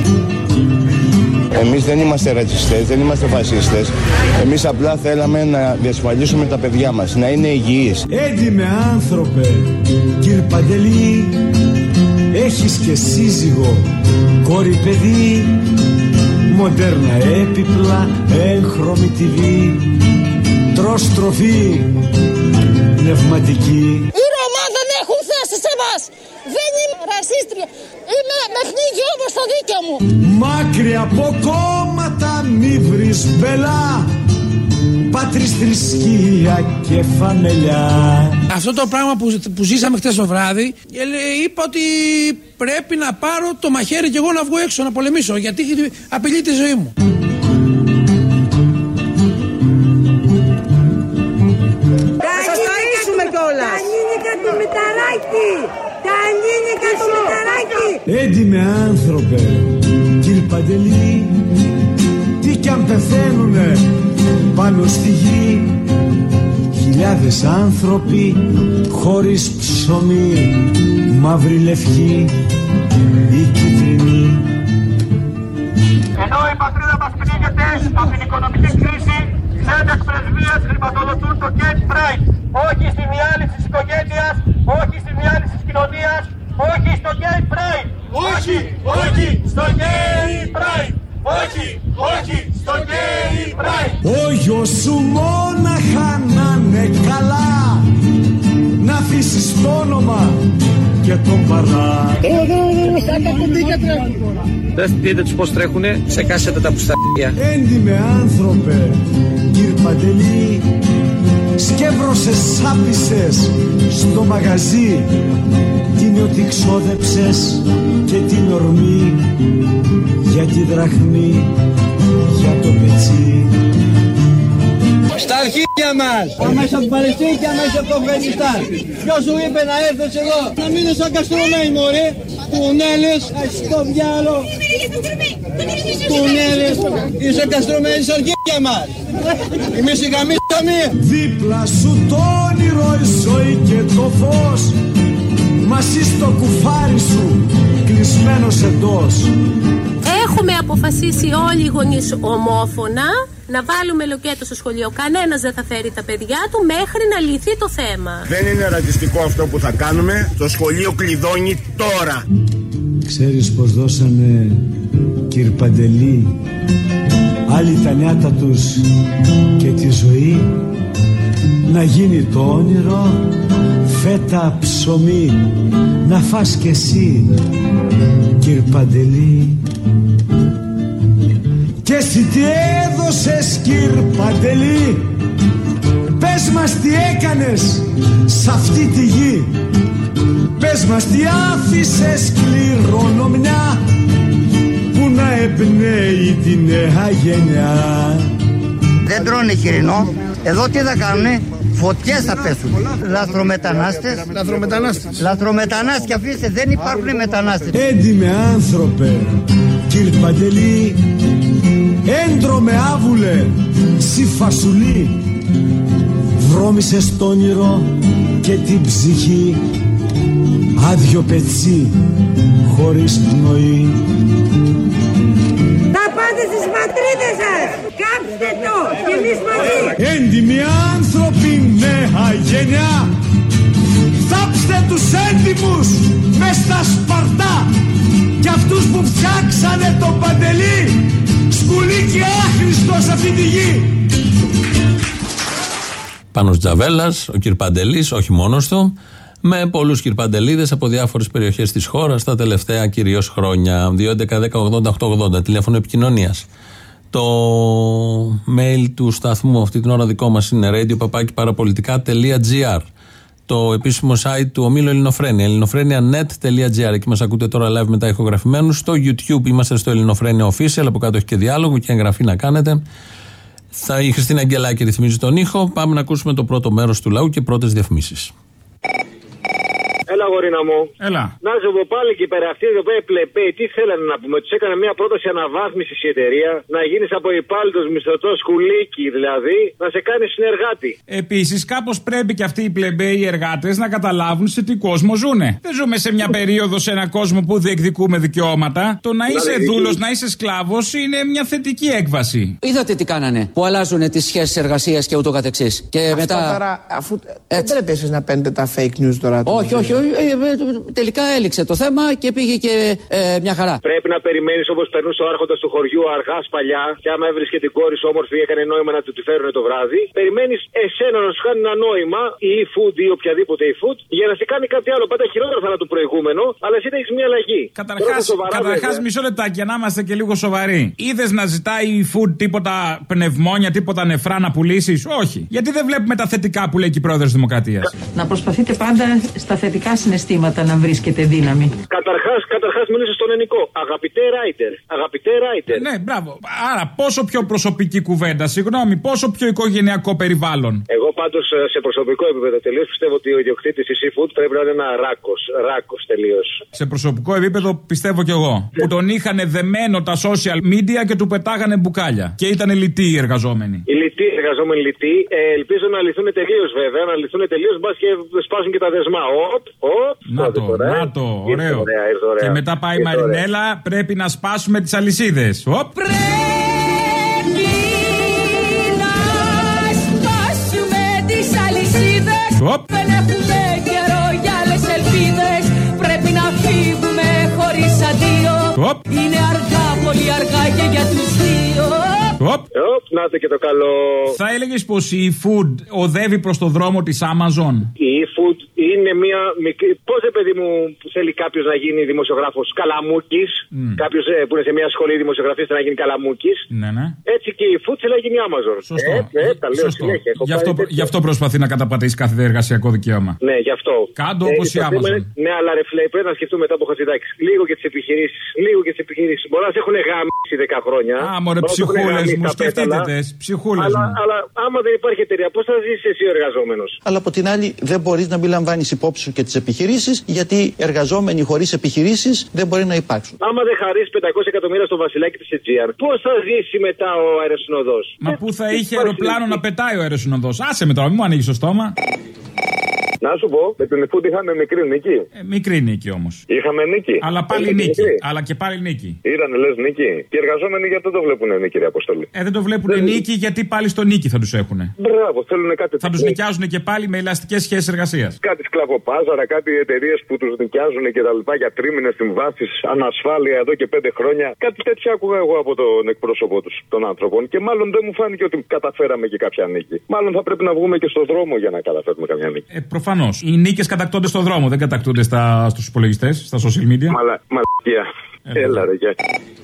[SPEAKER 18] Εμείς δεν είμαστε ρατσιστές, δεν είμαστε φασίστες. Εμείς απλά θέλαμε να διασφαλίσουμε τα παιδιά μας, να είναι υγιείς.
[SPEAKER 15] Έντιμε άνθρωπε, κύρ Παντελή, έχεις και σύζυγο, κόρη παιδί, μοντέρνα έπιπλα, έγχρωμη τι βι, τρως τροφή, πνευματική.
[SPEAKER 17] Οι Ρωμά δεν έχουν θέση σε μας. Δεν είμαι ρασίστρια. Είμαι με πνίγει όμως το δίκαιο μου.
[SPEAKER 15] Μάκρυ από κόμματα μη βρεις μπελά, πάτρις, θρησκεία και φανελιά.
[SPEAKER 19] Αυτό το πράγμα που, που ζήσαμε χτες το βράδυ, είπα ότι πρέπει να πάρω το μαχαίρι και εγώ να βγω έξω να πολεμήσω, γιατί απειλεί τη ζωή μου.
[SPEAKER 17] Μητσοτάκη! Τα ανήλικα του Μηταράκη!
[SPEAKER 15] Έντιμε άνθρωπε, κύριε Παντελή, τι κι αν πεθαίνουνε πάνω στη γη, χιλιάδες άνθρωποι χωρίς ψωμί, μαύρη λευκή ή κίτρινη.
[SPEAKER 13] Ενώ η πατρίδα μας πνίγεται από την οικονομική κρίση, ξένες πρεσβείες χρηματοδοτούν το Gay Pride. Όχι στη διάλυση της οικογένειας, όχι στη διάλυση της κοινωνίας, όχι στο Gay Pride. Όχι, όχι στο Gay Pride. Όχι, όχι στο Gay Pride.
[SPEAKER 15] Ο γιος σου μόναχα να είναι καλά, να αφήσεις το όνομα και τον παρά.
[SPEAKER 20] Δεν δείτε τους πως τρέχουνε, ξεκάσετε τα πουσταρία.
[SPEAKER 15] Έντιμε άνθρωπε, κύριε Παντελή, σκεύρωσες, σάπισες στο μαγαζί την ότι ξόδεψες και την ορμή για τη δραχμή, για το πετσί.
[SPEAKER 7] Στα αρχίδια μας! Αμέσως από την Παλαιστίνη και αμέσως από το Αφγανιστάν. Ποιος σου είπε να έρθεις εδώ? Να μείνεις σαν καστρωμένοι μωρέ. Τουνέλες, στο διάλο. Τουνέλες, είσαι καστρωμένοι στα αρχίδια μας. Εμείς οι γαμίσαμε.
[SPEAKER 15] Δίπλα σου το όνειρο, η ζωή και το φως. Μαζί στο κουφάρι σου, κλεισμένος εντός.
[SPEAKER 21] Έχουμε αποφασίσει όλοι οι γονείς ομόφωνα να βάλουμε λοκέτο στο σχολείο. Κανένας δεν θα φέρει τα παιδιά του μέχρι να λυθεί το θέμα.
[SPEAKER 18] Δεν είναι ρατσιστικό αυτό που θα κάνουμε. Το σχολείο κλειδώνει τώρα.
[SPEAKER 15] Ξέρεις πως δώσανε, κύριε Παντελή, άλλοι τα νιάτα τους και τη ζωή, να γίνει το όνειρο φέτα ψωμί, να φας κι εσύ, κύριε Παντελή. Και εσύ τι έδωσες, κύριε Παντελή? Πες μας τι έκανες σ' αυτή τη γη. Πες μας τι άφησες κληρονομιά που να εμπνέει τη νέα γενιά.
[SPEAKER 22] Δεν τρώνε χοιρινό. Εδώ τι θα κάνουνε? Φωτιές θα πέσουν. Λαθρομετανάστες.
[SPEAKER 7] Λαθρομετανάστες.
[SPEAKER 22] Λαθρομετανάστες, και αφήστε, δεν υπάρχουν μετανάστες.
[SPEAKER 15] Έντιμε άνθρωπε, κύριε Παντελή, έντρομε άβουλε, σι φασουλή, βρώμησες το όνειρο και την ψυχή, άδειο πετσί χωρίς πνοή.
[SPEAKER 17] Θα πάτε στις πατρίδες σας. Κάψτε το και εμείς μαζί.
[SPEAKER 15] Έντιμοι άνθρωποι, νέα γενιά, θάψτε τους έντιμους μες στα Σπαρτά και αυτούς που φτιάξανε τον Παντελή σκουλί και άχρηστο σε αυτή τη γη.
[SPEAKER 2] Πάνος Τζαβέλας, ο κ. Παντελής, όχι μόνος του, με πολλούς κυρπαντελίδες από διάφορες περιοχές της χώρας τα τελευταία κυρίως χρόνια. δύο έντεκα δέκα ογδόντα οκτώ ογδόντα, τηλέφωνο επικοινωνίας. Το mail του σταθμού αυτή την ώρα δικό μας είναι radio παπάκι παραπολιτικά τελεία τζι άρ. Το επίσημο site του ομίλου Ελληνοφρένεια, ελληνοφρένεια τελεία νετ τελεία τζι άρ. Εκεί μας ακούτε τώρα live μετά ηχογραφημένους. Στο YouTube είμαστε στο Ελληνοφρένεια Official, από κάτω έχει και διάλογο και εγγραφή να κάνετε. Θα, η Χριστίνα Αγγελάκη ρυθμίζει τον ήχο. Πάμε να ακούσουμε το πρώτο μέρος του λαού και πρώτες διαφημίσεις.
[SPEAKER 23] Έλα, γορίνα μου.
[SPEAKER 2] Έλα.
[SPEAKER 23] Να σου πω πάλι και πέρα, αυτοί εδώ πέρα πλεπέοι, τι θέλανε να πούμε? Του έκανε μια πρόταση αναβάθμιση η εταιρεία, να γίνει από υπάλληλο μισθωτό σκουλίκι, δηλαδή, να σε κάνει συνεργάτη.
[SPEAKER 24] Επίσης, κάπως πρέπει και αυτοί οι πλεμπέοι εργάτες να καταλάβουν σε τι κόσμο ζουνε. Δεν ζούμε σε μια περίοδο, σε έναν κόσμο που διεκδικούμε δικαιώματα. Το να είσαι δούλος, να είσαι σκλάβος είναι μια θετική έκβαση.
[SPEAKER 25] Είδατε τι κάνανε, που αλλάζουν τις σχέσεις εργασίας και ούτω καθεξής. Και
[SPEAKER 9] αυτό
[SPEAKER 25] μετά.
[SPEAKER 9] Τώρα, αφού δεν πρέπει εσείς να παίρνετε τα fake news τώρα.
[SPEAKER 25] Όχι, όχι, όχι. Τελικά έληξε το θέμα και πήγε και ε, μια χαρά.
[SPEAKER 23] Πρέπει να περιμένεις όπως περνούσε ο άρχοντας του χωριού αργά παλιά, και άμα έβρισκε την κόρη σου όμορφη, έκανε νόημα να του τη φέρουν το βράδυ. Περιμένεις εσένα να σου κάνει ένα νόημα, ή e-food ή οποιαδήποτε e-food, για να σε κάνει κάτι άλλο. Πάντα χειρότερα θα είναι το προηγούμενο, αλλά εσύ έχεις μια αλλαγή.
[SPEAKER 24] Καταρχάς, καταρχάς μισό λεπτάκι, να είμαστε και λίγο σοβαροί. Είδες να ζητάει e-food τίποτα πνευμόνια, τίποτα νεφρά να πουλήσεις? Όχι. Γιατί δεν βλέπουμε τα θετικά που λέει και η πρόεδρος της Δημοκρατίας?
[SPEAKER 26] Να προσπαθείτε πάντα στα θετικά
[SPEAKER 3] συναισθήματα να βρίσκεται δύναμη.
[SPEAKER 23] Καταρχάς, καταρχάς μίλησε στον Ενικό. Αγαπητέ Ράιτερ. Αγαπητέ Ράιτερ.
[SPEAKER 24] Ναι, μπράβο. Άρα, πόσο πιο προσωπική κουβέντα, συγγνώμη, πόσο πιο οικογενειακό περιβάλλον.
[SPEAKER 23] Εγώ πάντως σε προσωπικό επίπεδο τελείως πιστεύω ότι ο ιδιοκτήτης της eFood πρέπει να είναι ένα ράκος. Ράκος τελείως.
[SPEAKER 24] Σε προσωπικό επίπεδο πιστεύω κι εγώ. Που τον είχαν δεμένο τα social media και του πετάγανε μπουκάλια. Και ήταν λυτοί οι εργαζόμενοι.
[SPEAKER 23] Οι λυτοί, οι εργαζόμενοι λυτοί, ε, ελπίζω να λυθούν τελείως βέβαια. Να λυθούν τελείως, μπας και σπάσουν και τα δεσμά. Οπ, οπ.
[SPEAKER 24] Να το, να το, ωραίο.
[SPEAKER 23] Ωραία, ωραία.
[SPEAKER 24] Και μετά πάει η Μαρινέλα, ωραία. Πρέπει να σπάσουμε τις αλυσίδες. Οπ.
[SPEAKER 4] Πρέπει να σπάσουμε τις αλυσίδες.
[SPEAKER 24] Οπ.
[SPEAKER 4] Δεν έχουμε καιρό για άλλες ελπίδες. Πρέπει να φύγουμε χωρίς αντίο.
[SPEAKER 24] Οπ.
[SPEAKER 4] Είναι αργά, πολύ αργά και για τους δύο.
[SPEAKER 24] Οπ.
[SPEAKER 23] Οπ, να το και το καλό.
[SPEAKER 24] Θα έλεγες πως η eFood οδεύει προς το δρόμο της Amazon.
[SPEAKER 23] Η eFood είναι μια μικρή. Πώς, παιδί μου, θέλει κάποιος να γίνει δημοσιογράφος καλαμούκης, mm. κάποιος ε, που είναι σε μια σχολή δημοσιογραφίας θέλει να γίνει καλαμούκης.
[SPEAKER 24] Ναι, ναι.
[SPEAKER 23] Έτσι και η eFood θέλει να γίνει Amazon.
[SPEAKER 24] Σωστό.
[SPEAKER 23] Ε, ε, τα λέω
[SPEAKER 24] Σωστό.
[SPEAKER 23] συνέχεια.
[SPEAKER 24] Γι' αυτό, γι' αυτό προσπαθεί να καταπατήσει κάθε εργασιακό δικαίωμα.
[SPEAKER 23] Ναι, γι' αυτό.
[SPEAKER 24] Κάντο
[SPEAKER 23] ε,
[SPEAKER 24] όπως η Amazon.
[SPEAKER 23] Είναι, ναι, αλλά ρε φλέ, πρέπει να σκεφτούμε μετά από Χατζηδάκης. Λίγο και τις επιχειρήσεις. Λίγο και τις επιχειρήσεις. Μπορεί να σε έχουν γάμισει δέκα χρόνια.
[SPEAKER 24] Α, μωρέ, ψυχούλες μου, σκεφτείτε τες. Ψυχούλες
[SPEAKER 23] αλλά,
[SPEAKER 24] μου.
[SPEAKER 23] αλλά άμα δεν υπάρχει εταιρεία, πώς θα ζήσεις εσύ ο εργαζόμενος.
[SPEAKER 25] Αλλά από την άλλη, δεν μπορείς να μην λαμβάνεις υπόψη σου και τις επιχειρήσεις, γιατί εργαζόμενοι χωρίς επιχειρήσεις δεν μπορεί να υπάρξουν.
[SPEAKER 23] Άμα δεν χαρίσεις πεντακόσια εκατομμύρια στο βασιλάκι της Αιτζίαν, πώς θα ζήσει μετά ο αεροσυνοδός.
[SPEAKER 24] Μα πού θα είχε αεροπλάνο να πετάει ο αεροσυνοδός. Άσε με τώρα, μην μου ανοίγεις το στόμα.
[SPEAKER 23] Να σου πω, με την eFood είχαμε μικρή νίκη.
[SPEAKER 24] Ε, μικρή νίκη όμως.
[SPEAKER 23] Είχαμε νίκη.
[SPEAKER 24] Αλλά πάλι
[SPEAKER 23] Είχαμε
[SPEAKER 24] νίκη.
[SPEAKER 23] νίκη.
[SPEAKER 24] Αλλά και πάλι νίκη.
[SPEAKER 23] Ήταν λες νίκη. Και οι εργαζόμενοι γιατί δεν το βλέπουν νίκη, ρε Αποστολή.
[SPEAKER 24] Ε, δεν το βλέπουν δεν... νίκη γιατί πάλι στο νίκη θα τους έχουν.
[SPEAKER 23] Μπράβο, θέλουν κάτι.
[SPEAKER 24] Θα τους νοικιάζουν και πάλι με ελαστικές σχέσεις εργασίας.
[SPEAKER 23] Κάτι σκλαβοπάζαρα, κάτι εταιρείες που τους νοικιάζουν και τα λοιπά για τρίμηνες συμβάσεις, ανασφάλεια εδώ και πέντε χρόνια. Κάτι τέτοια άκουγα εγώ από τον εκπρόσωπό τους των άνθρωπων. Και μάλλον δεν μου φάνηκε ότι καταφέραμε και κάποια νίκη. Μάλλον θα πρέπει να βγούμε και στον δρόμο για να καταφέρουμε καμιά νίκη.
[SPEAKER 24] Ε, προφανώς. Οι νίκες κατακτώνται στον δρόμο, δεν κατακτούνται στα, στους υπολογιστές, στα social media.
[SPEAKER 23] Μαλα, μαλακία. Έλα, Έλα ρε, γεια.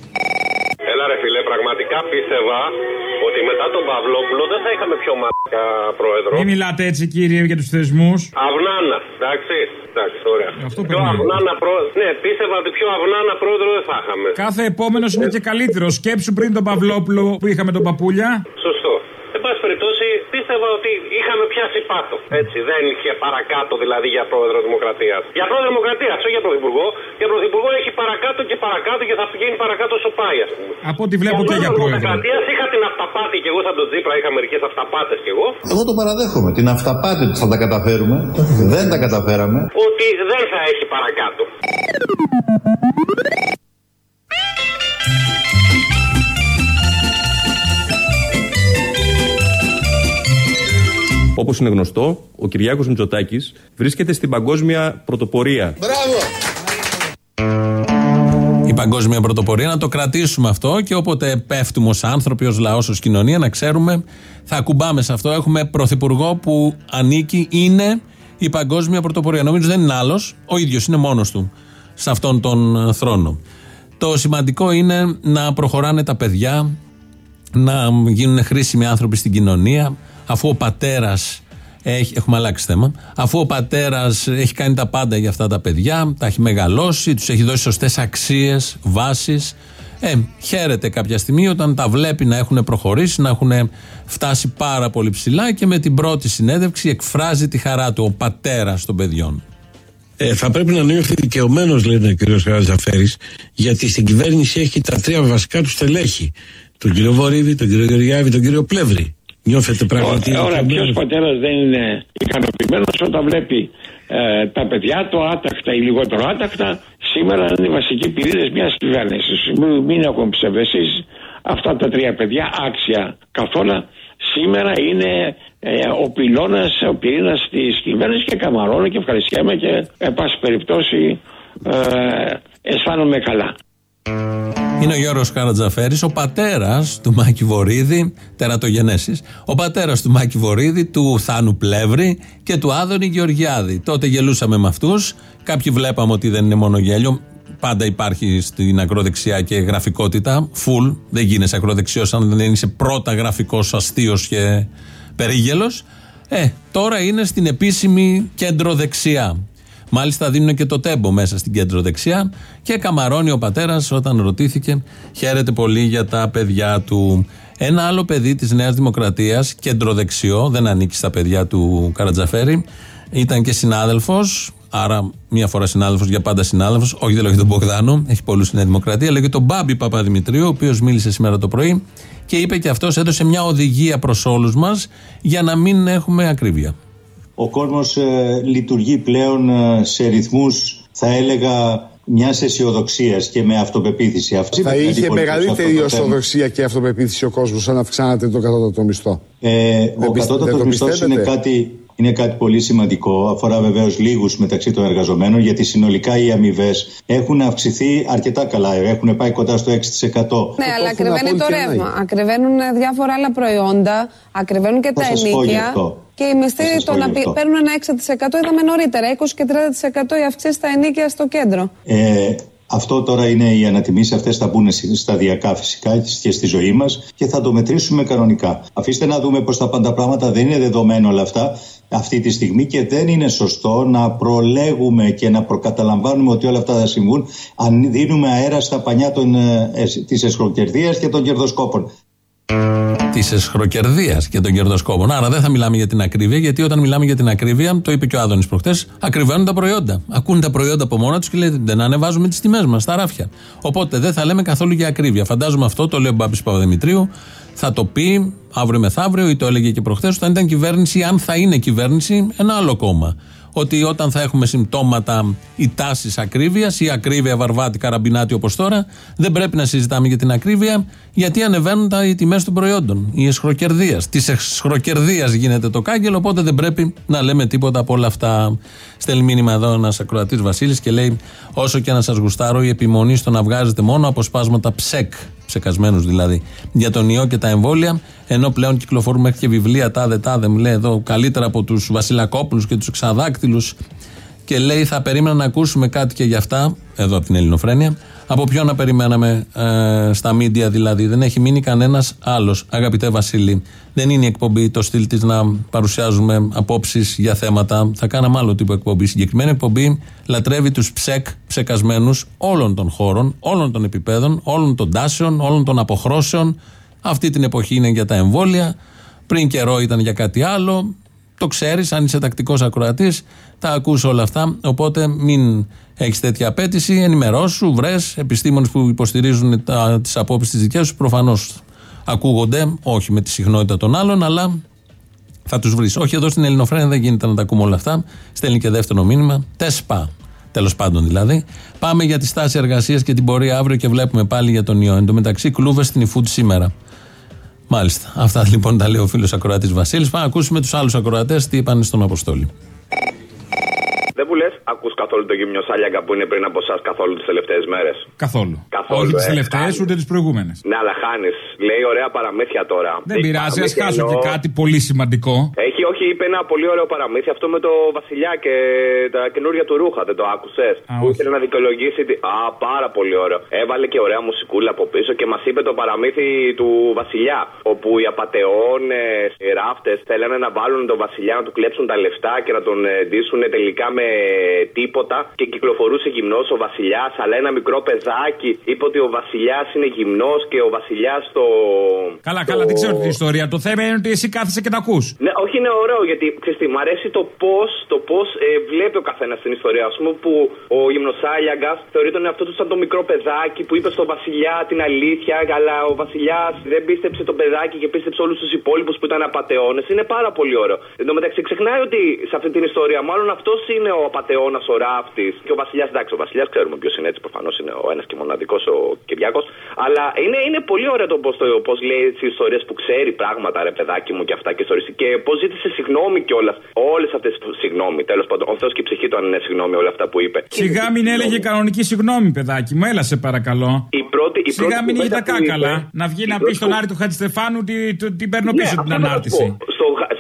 [SPEAKER 5] Έλα ρε φίλε, πραγματικά πίστευα ότι μετά τον Παυλόπουλο δεν θα είχαμε πιο μαλακά πρόεδρο.
[SPEAKER 24] Μην μιλάτε έτσι κύριε για τους θεσμούς.
[SPEAKER 5] Αυνάνα, εντάξει, εντάξει, ωραία.
[SPEAKER 24] Αυτό
[SPEAKER 5] πιο αυνάνα πρόεδρο. Ναι, πίστευα ότι πιο αυνάνα πρόεδρο δεν θα είχαμε.
[SPEAKER 24] Κάθε επόμενος είναι και καλύτερο. Σκέψου πριν τον Παυλόπουλο που είχαμε τον Παπούλια.
[SPEAKER 5] Σωστό. Εν πάση περιπτώσει, πίστευα ότι είχαμε πιάσει πάτο. Έτσι, δεν είχε παρακάτω δηλαδή για πρόεδρο Δημοκρατίας. Για πρόεδρο Δημοκρατίας, όχι για πρωθυπουργό. Για πρωθυπουργό έχει παρακάτω και παρακάτω και θα πηγαίνει παρακάτω στο πάει, α πούμε.
[SPEAKER 24] Από ό,τι βλέπω για και για πρόεδρο.
[SPEAKER 5] Δημοκρατίας είχα την αυταπάτη και εγώ σαν τον Τζίπρα, είχα μερικές αυταπάτες κι εγώ.
[SPEAKER 8] Εγώ το παραδέχομαι. Την αυταπάτη θα τα καταφέρουμε. Δεν τα καταφέραμε.
[SPEAKER 5] Ότι δεν θα έχει παρακάτω.
[SPEAKER 1] Όπως είναι γνωστό, ο Κυριάκος Μητσοτάκης βρίσκεται στην παγκόσμια πρωτοπορία.
[SPEAKER 8] Μπράβο!
[SPEAKER 2] Η παγκόσμια πρωτοπορία, να το κρατήσουμε αυτό και όποτε πέφτουμε ως άνθρωποι, ως λαός, ως κοινωνία, να ξέρουμε, θα ακουμπάμε σε αυτό. Έχουμε πρωθυπουργό που ανήκει, είναι η παγκόσμια πρωτοπορία. Νομίζω δεν είναι άλλος, ο ίδιος είναι μόνος του σε αυτόν τον θρόνο. Το σημαντικό είναι να προχωράνε τα παιδιά, να γίνουν χρήσιμοι άνθρωποι στην κοινωνία. Αφού ο πατέρας έχει, έχουμε αλλάξει θέμα, αφού ο πατέρας έχει κάνει τα πάντα για αυτά τα παιδιά, τα έχει μεγαλώσει, τους έχει δώσει σωστές αξίες, βάσεις, ε, χαίρεται κάποια στιγμή όταν τα βλέπει να έχουν προχωρήσει, να έχουν φτάσει πάρα πολύ ψηλά και με την πρώτη συνέντευξη εκφράζει τη χαρά του, ο πατέρας των παιδιών.
[SPEAKER 11] Ε, θα πρέπει να νιώθει δικαιωμένος, λέει ο κ. Χαρατζαφέρης, γιατί στην κυβέρνηση έχει τα τρία βασικά του στελέχη. Τον κύριο Βορύδη, τον κύριο Γεωργιάδη, τον κύριο Πλεύρη. Νιώθετε πραγματικά.
[SPEAKER 26] Ωραία, ποιος πατέρας δεν είναι ικανοποιημένος όταν βλέπει ε, τα παιδιά του άτακτα ή λιγότερο άτακτα σήμερα είναι οι βασικοί πυρήνες μιας κυβέρνησης. Μην, μην έχουμε ψευδεσίες. Αυτά τα τρία παιδιά άξια καθόλου σήμερα είναι ε, ο πυλώνας, ο πυρήνας της κυβέρνησης και καμαρώνω και ευχαριστιέμαι και εν πάση περιπτώσει ε, αισθάνομαι καλά.
[SPEAKER 2] Είναι ο Γιώργος Χαρατζαφέρης, ο πατέρας του Μάκη Βορύδη, τερατογενέσεις, ο πατέρας του Μάκη Βορύδη, του Θάνου Πλεύρη και του Άδωνη Γεωργιάδη. Τότε γελούσαμε με αυτούς, κάποιοι βλέπαμε ότι δεν είναι μόνο γέλιο, πάντα υπάρχει στην ακροδεξιά και γραφικότητα, full, δεν γίνεσαι ακροδεξιός αν δεν είσαι πρώτα γραφικός, αστείος και περίγελος. Ε, τώρα είναι στην επίσημη κεντροδεξιά. Μάλιστα δίνουν και το τέμπο μέσα στην κέντρο-δεξιά. Και καμαρώνει ο πατέρας όταν ρωτήθηκε, χαίρεται πολύ για τα παιδιά του. Ένα άλλο παιδί της Νέας Δημοκρατίας, κεντροδεξιό, δεν ανήκει στα παιδιά του Καρατζαφέρη, ήταν και συνάδελφος. Άρα, μία φορά συνάδελφος, για πάντα συνάδελφος. Όχι, δεν λέγει τον Μπογδάνο, έχει πολλούς στη Νέα Δημοκρατία. Λέγει τον Μπάμπη Παπαδημητρίου, ο οποίος μίλησε σήμερα το πρωί και είπε και αυτός, έδωσε μια οδηγία προς όλους μας για να μην έχουμε ακρίβεια.
[SPEAKER 25] Ο κόσμος ε, λειτουργεί πλέον ε, σε ρυθμούς, θα έλεγα, μιας αισιοδοξίας και με αυτοπεποίθηση. Αυτή
[SPEAKER 6] θα είχε μεγαλύτερη αισιοδοξία και αυτοπεποίθηση ο κόσμος αν αυξάνατε το κατώτατο μισθό.
[SPEAKER 25] Ε, ο κατώτατος μισθός είναι κάτι. Είναι κάτι πολύ σημαντικό. Αφορά βεβαίως λίγους μεταξύ των εργαζομένων, γιατί συνολικά οι αμοιβές έχουν αυξηθεί αρκετά καλά. Έχουν πάει κοντά στο έξι τοις εκατό.
[SPEAKER 10] Ναι, αλλά ακριβένει το ρεύμα. Ακριβένουν διάφορα άλλα προϊόντα, ακριβένουν και τα ενοίκια. Και οι μισθοί το να παίρνουν ένα έξι τοις εκατό είδαμε νωρίτερα. είκοσι και τριάντα τοις εκατό οι αυξήσεις στα ενοίκια στο κέντρο.
[SPEAKER 25] Ε, Αυτό τώρα είναι οι ανατιμήσεις, αυτές θα μπουν σταδιακά φυσικά και στη ζωή μας και θα το μετρήσουμε κανονικά. Αφήστε να δούμε πως τα πάντα πράγματα, δεν είναι δεδομένο όλα αυτά αυτή τη στιγμή και δεν είναι σωστό να προλέγουμε και να προκαταλαμβάνουμε ότι όλα αυτά θα συμβούν αν δίνουμε αέρα στα πανιά των, ε, της εσχροκερδίας και των κερδοσκόπων.
[SPEAKER 2] Της εσχροκερδίας και των κερδοσκόπων. Άρα δεν θα μιλάμε για την ακρίβεια, γιατί όταν μιλάμε για την ακρίβεια, το είπε και ο Άδωνης προχτές, ακριβένουν τα προϊόντα. Ακούν τα προϊόντα από μόνα τους και λέει δεν ανεβάζουμε τις τιμές μας στα ράφια. Οπότε δεν θα λέμε καθόλου για ακρίβεια. Φαντάζομαι αυτό το λέει ο Μπάμπης Παπαδημητρίου, θα το πει αύριο μεθαύριο ή το έλεγε και προχτές, όταν ήταν κυβέρνηση, αν θα είναι κυβέρνηση, ένα άλλο κόμμα. Ότι όταν θα έχουμε συμπτώματα ή τάσεις ακρίβειας ή ακρίβεια Βαρβάτη Καραμπινάτη όπως τώρα, δεν πρέπει να συζητάμε για την ακρίβεια, γιατί ανεβαίνουν τα, οι τιμές των προϊόντων. Η εσχροκερδίας. Της εσχροκερδίας γίνεται το κάγκελο, οπότε δεν πρέπει να λέμε τίποτα από όλα αυτά. Στέλνει μήνυμα εδώ ένας ακροατής Βασίλης και λέει: όσο και να σας γουστάρω, η επιμονή στο να βγάζετε μόνο αποσπάσματα ψεκ, ψεκασμένους δηλαδή, για τον ιό και τα εμβόλια, ενώ πλέον κυκλοφορούν μέχρι και βιβλία τάδε τάδε, μου λέει εδώ, καλύτερα από τους Βασιλακόπουλους και τους Εξαδάκτυλους, και λέει θα περίμενα να ακούσουμε κάτι και για αυτά, εδώ από την Ελληνοφρένεια. Από ποιον να περιμέναμε ε, στα μίντια δηλαδή, δεν έχει μείνει κανένας άλλος, αγαπητέ Βασίλη. Δεν είναι η εκπομπή το στυλ της να παρουσιάζουμε απόψεις για θέματα, θα κάναμε άλλο τύπο εκπομπή. Η συγκεκριμένη εκπομπή λατρεύει τους ψεκ, ψεκασμένους όλων των χώρων, όλων των επιπέδων, όλων των τάσεων, όλων των αποχρώσεων. Αυτή την εποχή είναι για τα εμβόλια, πριν καιρό ήταν για κάτι άλλο. Το ξέρεις, αν είσαι τακτικός ακροατής, τα ακούς όλα αυτά. Οπότε μην έχεις τέτοια απέτηση, ενημερώσου, βρες επιστήμονες που υποστηρίζουν τις απόψεις της δικές σου. Προφανώς ακούγονται, όχι με τη συχνότητα των άλλων, αλλά θα τους βρεις. Όχι εδώ στην Ελληνοφρένεια, δεν γίνεται να τα ακούμε όλα αυτά. Στέλνει και δεύτερο μήνυμα. Τεσπα. Τέλος πάντων δηλαδή. Πάμε για τη στάση εργασίας και την πορεία αύριο και βλέπουμε πάλι για τον ιό. Εν τω μεταξύ, κλούβες στην eFood σήμερα. Μάλιστα. Αυτά λοιπόν τα λέει ο φίλος ακροατής Βασίλης. Πάμε να ακούσουμε τους άλλους ακροατές τι είπαν στον Αποστόλη.
[SPEAKER 12] Δεν μου λες, ακούς καθόλου το γύμνιο Σάλιαγκα που είναι πριν από εσάς καθόλου τις τελευταίες μέρες?
[SPEAKER 24] Καθόλου.
[SPEAKER 12] Καθόλου.
[SPEAKER 24] Όχι τις
[SPEAKER 12] ε,
[SPEAKER 24] τελευταίες,
[SPEAKER 12] χάνεις.
[SPEAKER 24] ούτε τις προηγούμενες.
[SPEAKER 12] Ναι, αλλά χάνεις. Λέει ωραία παραμύθια τώρα.
[SPEAKER 24] Δεν Έχει πειράζει, ας χάσω και κάτι πολύ σημαντικό.
[SPEAKER 12] Έχει, όχι, είπε ένα πολύ ωραίο παραμύθι αυτό με το Βασιλιά και τα καινούργια του ρούχα. Δεν το άκουσες?
[SPEAKER 24] Α,
[SPEAKER 12] που
[SPEAKER 24] όχι.
[SPEAKER 12] ήθελε να δικαιολογήσει. Τη... Α, πάρα πολύ ωραίο. Έβαλε και ωραία μουσικούλα από πίσω και μας είπε το παραμύθι του Βασιλιά. Όπου οι απατεώνες, οι ράφτες θέλανε να βάλουν τον Βασιλιά να του κλέψουν τα λεφτά και να τον ντύσουν τελικά με τίποτα και κυκλοφορούσε γυμνός ο Βασιλιάς, αλλά ένα μικρό παιδάκι είπε ότι ο Βασιλιάς είναι γυμνός και ο Βασιλιάς το...
[SPEAKER 24] Καλά,
[SPEAKER 12] το...
[SPEAKER 24] καλά, δεν ξέρω την ιστορία. Το θέμα είναι ότι εσύ κάθεσαι και τα ακούς.
[SPEAKER 12] Ναι, όχι, είναι ωραίο γιατί ξέρεις τι, μου αρέσει το πώς το πώς, ε, βλέπει ο καθένας την ιστορία. Ας πούμε που ο Γυμνοσάλιαγκας θεωρεί τον εαυτό του σαν το μικρό παιδάκι που είπε στο Βασιλιά την αλήθεια, αλλά ο Βασιλιάς δεν πίστεψε το παιδάκι και πίστεψε όλους τους υπόλοιπους που ήταν απατεώνες. Είναι πάρα πολύ ωραίο. Εν τω μεταξύ ξεχνάει ότι σε αυτή την ιστορία μάλλον αυτός είναι ο απατεώνας, ο ράφτης και ο Βασιλιάς. Εντάξει, ο Βασιλιάς ξέρουμε ποιος είναι, έτσι προφανώς είναι ο ένας και μοναδικός ο Κυριάκος. Αλλά είναι, είναι πολύ ωραίο το πώς, το πώς λέει τις ιστορίες που ξέρει πράγματα, ρε παιδάκι μου και αυτά και ιστορίες. Και πώς ζήτησε συγγνώμη κιόλας. Όλες αυτές. Συγγνώμη, τέλος πάντων. Ο Θεός και η ψυχή του αν είναι συγγνώμη όλα αυτά που είπε.
[SPEAKER 24] Σιγά μην έλεγε κανονική συγγνώμη, παιδάκι μου, έλα σε παρακαλώ.
[SPEAKER 12] Η πρώτη, η
[SPEAKER 24] Σιγά μην είχε τα κάκαλα.
[SPEAKER 12] Είπε,
[SPEAKER 24] να βγει να πει στον Άρη του Χατζηστεφάνου ότι την παίρνω πίσω
[SPEAKER 12] ναι,
[SPEAKER 24] την ανάρτηση.
[SPEAKER 12] Στο,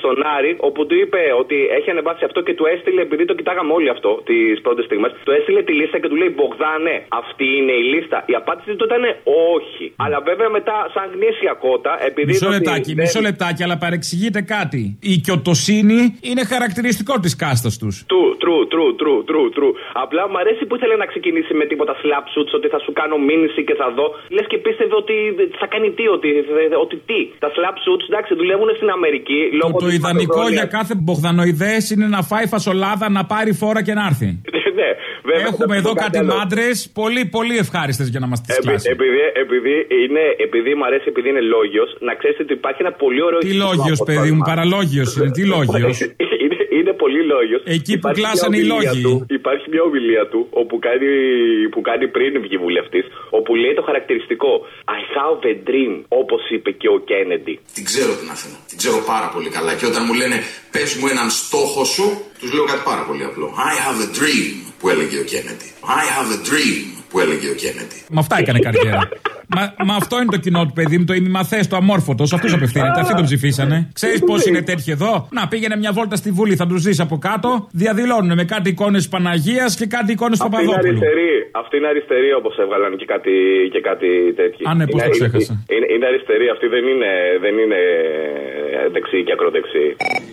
[SPEAKER 12] στον Άρη, όπου του είπε ότι έχει ανεβάσει αυτό και του έστειλε, επειδή το κοιτάγαμε όλοι αυτό τις πρώτες στιγμές, του έστειλε τη λίστα και του λέει Μπογδάνε, αυτή είναι η λίστα. Η απάντηση του ήταν όχι. Αλλά βέβαια μετά, σαν γνήσια κότα, επειδή.
[SPEAKER 24] Μισό λεπτάκι, δεν... μισό λεπτάκι, αλλά παρεξηγείται κάτι. Η κιωτοσύνη είναι χαρακτηριστικό της κάστας τους.
[SPEAKER 12] True, true, true, true, true, true. Απλά μου αρέσει που ήθελε να ξεκινήσει με τίποτα slap shoots, ότι θα σου κάνω μήνυση και θα δω. Λες και πίστευε ότι θα κάνει τι, ότι, ότι τι. Τα slap shoots, εντάξει, δουλεύουν στην Αμερική. Λόγω
[SPEAKER 24] το το ιδανικό για κάθε μπογδανοειδές είναι να φάει φασολάδα, να πάρει φόρα και να έρθει.
[SPEAKER 12] Ναι, βέβαια,
[SPEAKER 24] έχουμε εδώ κάτι μάντρες πολύ, πολύ ευχάριστες για να μας τις κλάσει.
[SPEAKER 12] Επειδή, επειδή, είναι, επειδή μου αρέσει, επειδή είναι λόγιος, να ξέρετε ότι υπάρχει ένα πολύ ωραίο.
[SPEAKER 24] Τι λόγιος, παιδί μου, παραλόγιος είναι. Τι λόγιος.
[SPEAKER 12] είναι, είναι πολύ λόγιος.
[SPEAKER 24] Εκεί που κλάσανε οι λόγοι.
[SPEAKER 12] Του, υπάρχει μια ομιλία του όπου κάνει, που κάνει πριν βγει βουλευτής, όπου λέει το χαρακτηριστικό I have a dream, όπως είπε και ο Κέννεντι.
[SPEAKER 13] Την ξέρω την Αθήνα. Την ξέρω πάρα πολύ καλά. Και όταν μου λένε πες μου έναν στόχο σου, τους λέω κάτι πάρα πολύ απλό. I have a dream, που έλεγε ο Κέννεντι. I have a dream, που έλεγε ο Κέννεντι.
[SPEAKER 24] Μα αυτά έκανε καριέρα. Μα, μα αυτό είναι το κοινό του, παιδί μου, το ημιμαθές, το αμόρφωτο. Σε αυτούς απευθύνεται. Αυτοί τον ψηφίσανε. Ξέρεις πώς είναι τέτοιοι εδώ. Να πήγαινε μια βόλτα στη Βουλή, θα τους δεις από κάτω. Διαδηλώνουν με κάτι εικόνες Παναγίας και κάτι εικόνες Παπαδόπουλου.
[SPEAKER 12] Αυτή είναι αριστερή, όπως έβγαλαν και κάτι, και κάτι τέτοιο.
[SPEAKER 24] Α, ναι, πώς το ξέχασα.
[SPEAKER 12] Είναι, είναι, είναι αριστερή, αυτή δεν είναι, δεν είναι δεξί και ακροδεξί.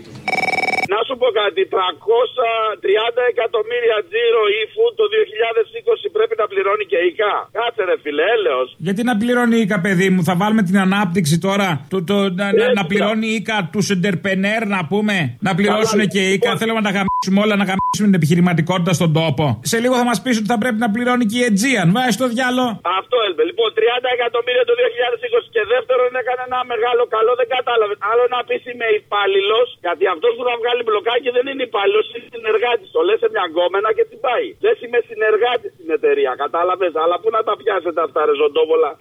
[SPEAKER 12] Να σου πω κάτι, τριακόσια τριάντα εκατομμύρια τζίρο ύφου το δύο χιλιάδες είκοσι πρέπει να πληρώνει και ΙΚΑ. Κάτσε ρε φίλε, έλεος.
[SPEAKER 24] Γιατί να πληρώνει ΙΚΑ, παιδί μου, θα βάλουμε την ανάπτυξη τώρα, το, το, να, να, να πληρώνει ΙΚΑ τους εντερπενέρ, να πούμε, να πληρώσουν και ΙΚΑ. Θέλουμε να τα γαμίσουμε όλα, να γαμίσουμε την επιχειρηματικότητα στον τόπο. Σε λίγο θα μας πεις ότι θα πρέπει να πληρώνει και η Aegean. Βάζει το διάλο.
[SPEAKER 12] Αυτό έλπε. Λοιπόν, τριάντα εκατομμύρια το δύο χιλιάδες είκοσι και δεύτερον έκανε ένα μεγάλο καλό, δεν κατάλαβε. Άλλο να πεις είμαι υπάλληλος, γιατί αυτός που θα βγάλει μπλοκάκι δεν είναι υπάλληλος, είναι συνεργάτης. Το λες σε μια γκόμενα και την πάει. Λες είμαι συνεργάτης στην εταιρεία, κατάλαβες. Αλλά πού να τα πιάσετε αυτά, ρε ζωντόβολα.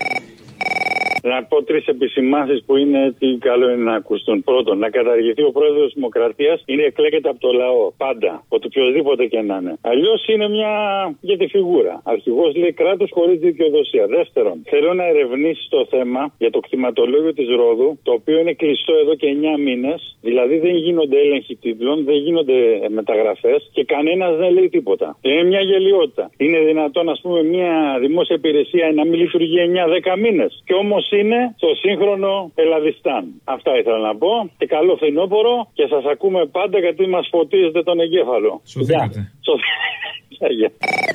[SPEAKER 14] Να πω τρεις επισημάνσεις που είναι τι καλό είναι να ακουστούν. Πρώτον, να καταργηθεί ο πρόεδρος της Δημοκρατίας είναι εκλέγεται από το λαό. Πάντα. Από οποιοδήποτε και να είναι. Αλλιώς είναι μια για τη φιγούρα. Αρχηγός λέει κράτος χωρίς δικαιοδοσία. Δεύτερον, θέλω να ερευνήσει το θέμα για το κτηματολόγιο της Ρόδου, το οποίο είναι κλειστό εδώ και εννιά μήνες. Δηλαδή δεν γίνονται έλεγχοι τίτλων, δεν γίνονται μεταγραφές και κανένας δεν λέει τίποτα. Είναι μια γελιότητα. Είναι δυνατόν, ας πούμε, μια δημόσια υπηρεσία να μην λειτουργεί εννιά δέκα μήνες. Και όμως είναι στο σύγχρονο Ελλαδιστάν. Αυτά ήθελα να πω. Και καλό φθινόπωρο και σας ακούμε πάντα γιατί μας φωτίζετε τον εγκέφαλο.
[SPEAKER 24] Σωθήκατε.
[SPEAKER 14] Σωθήκατε.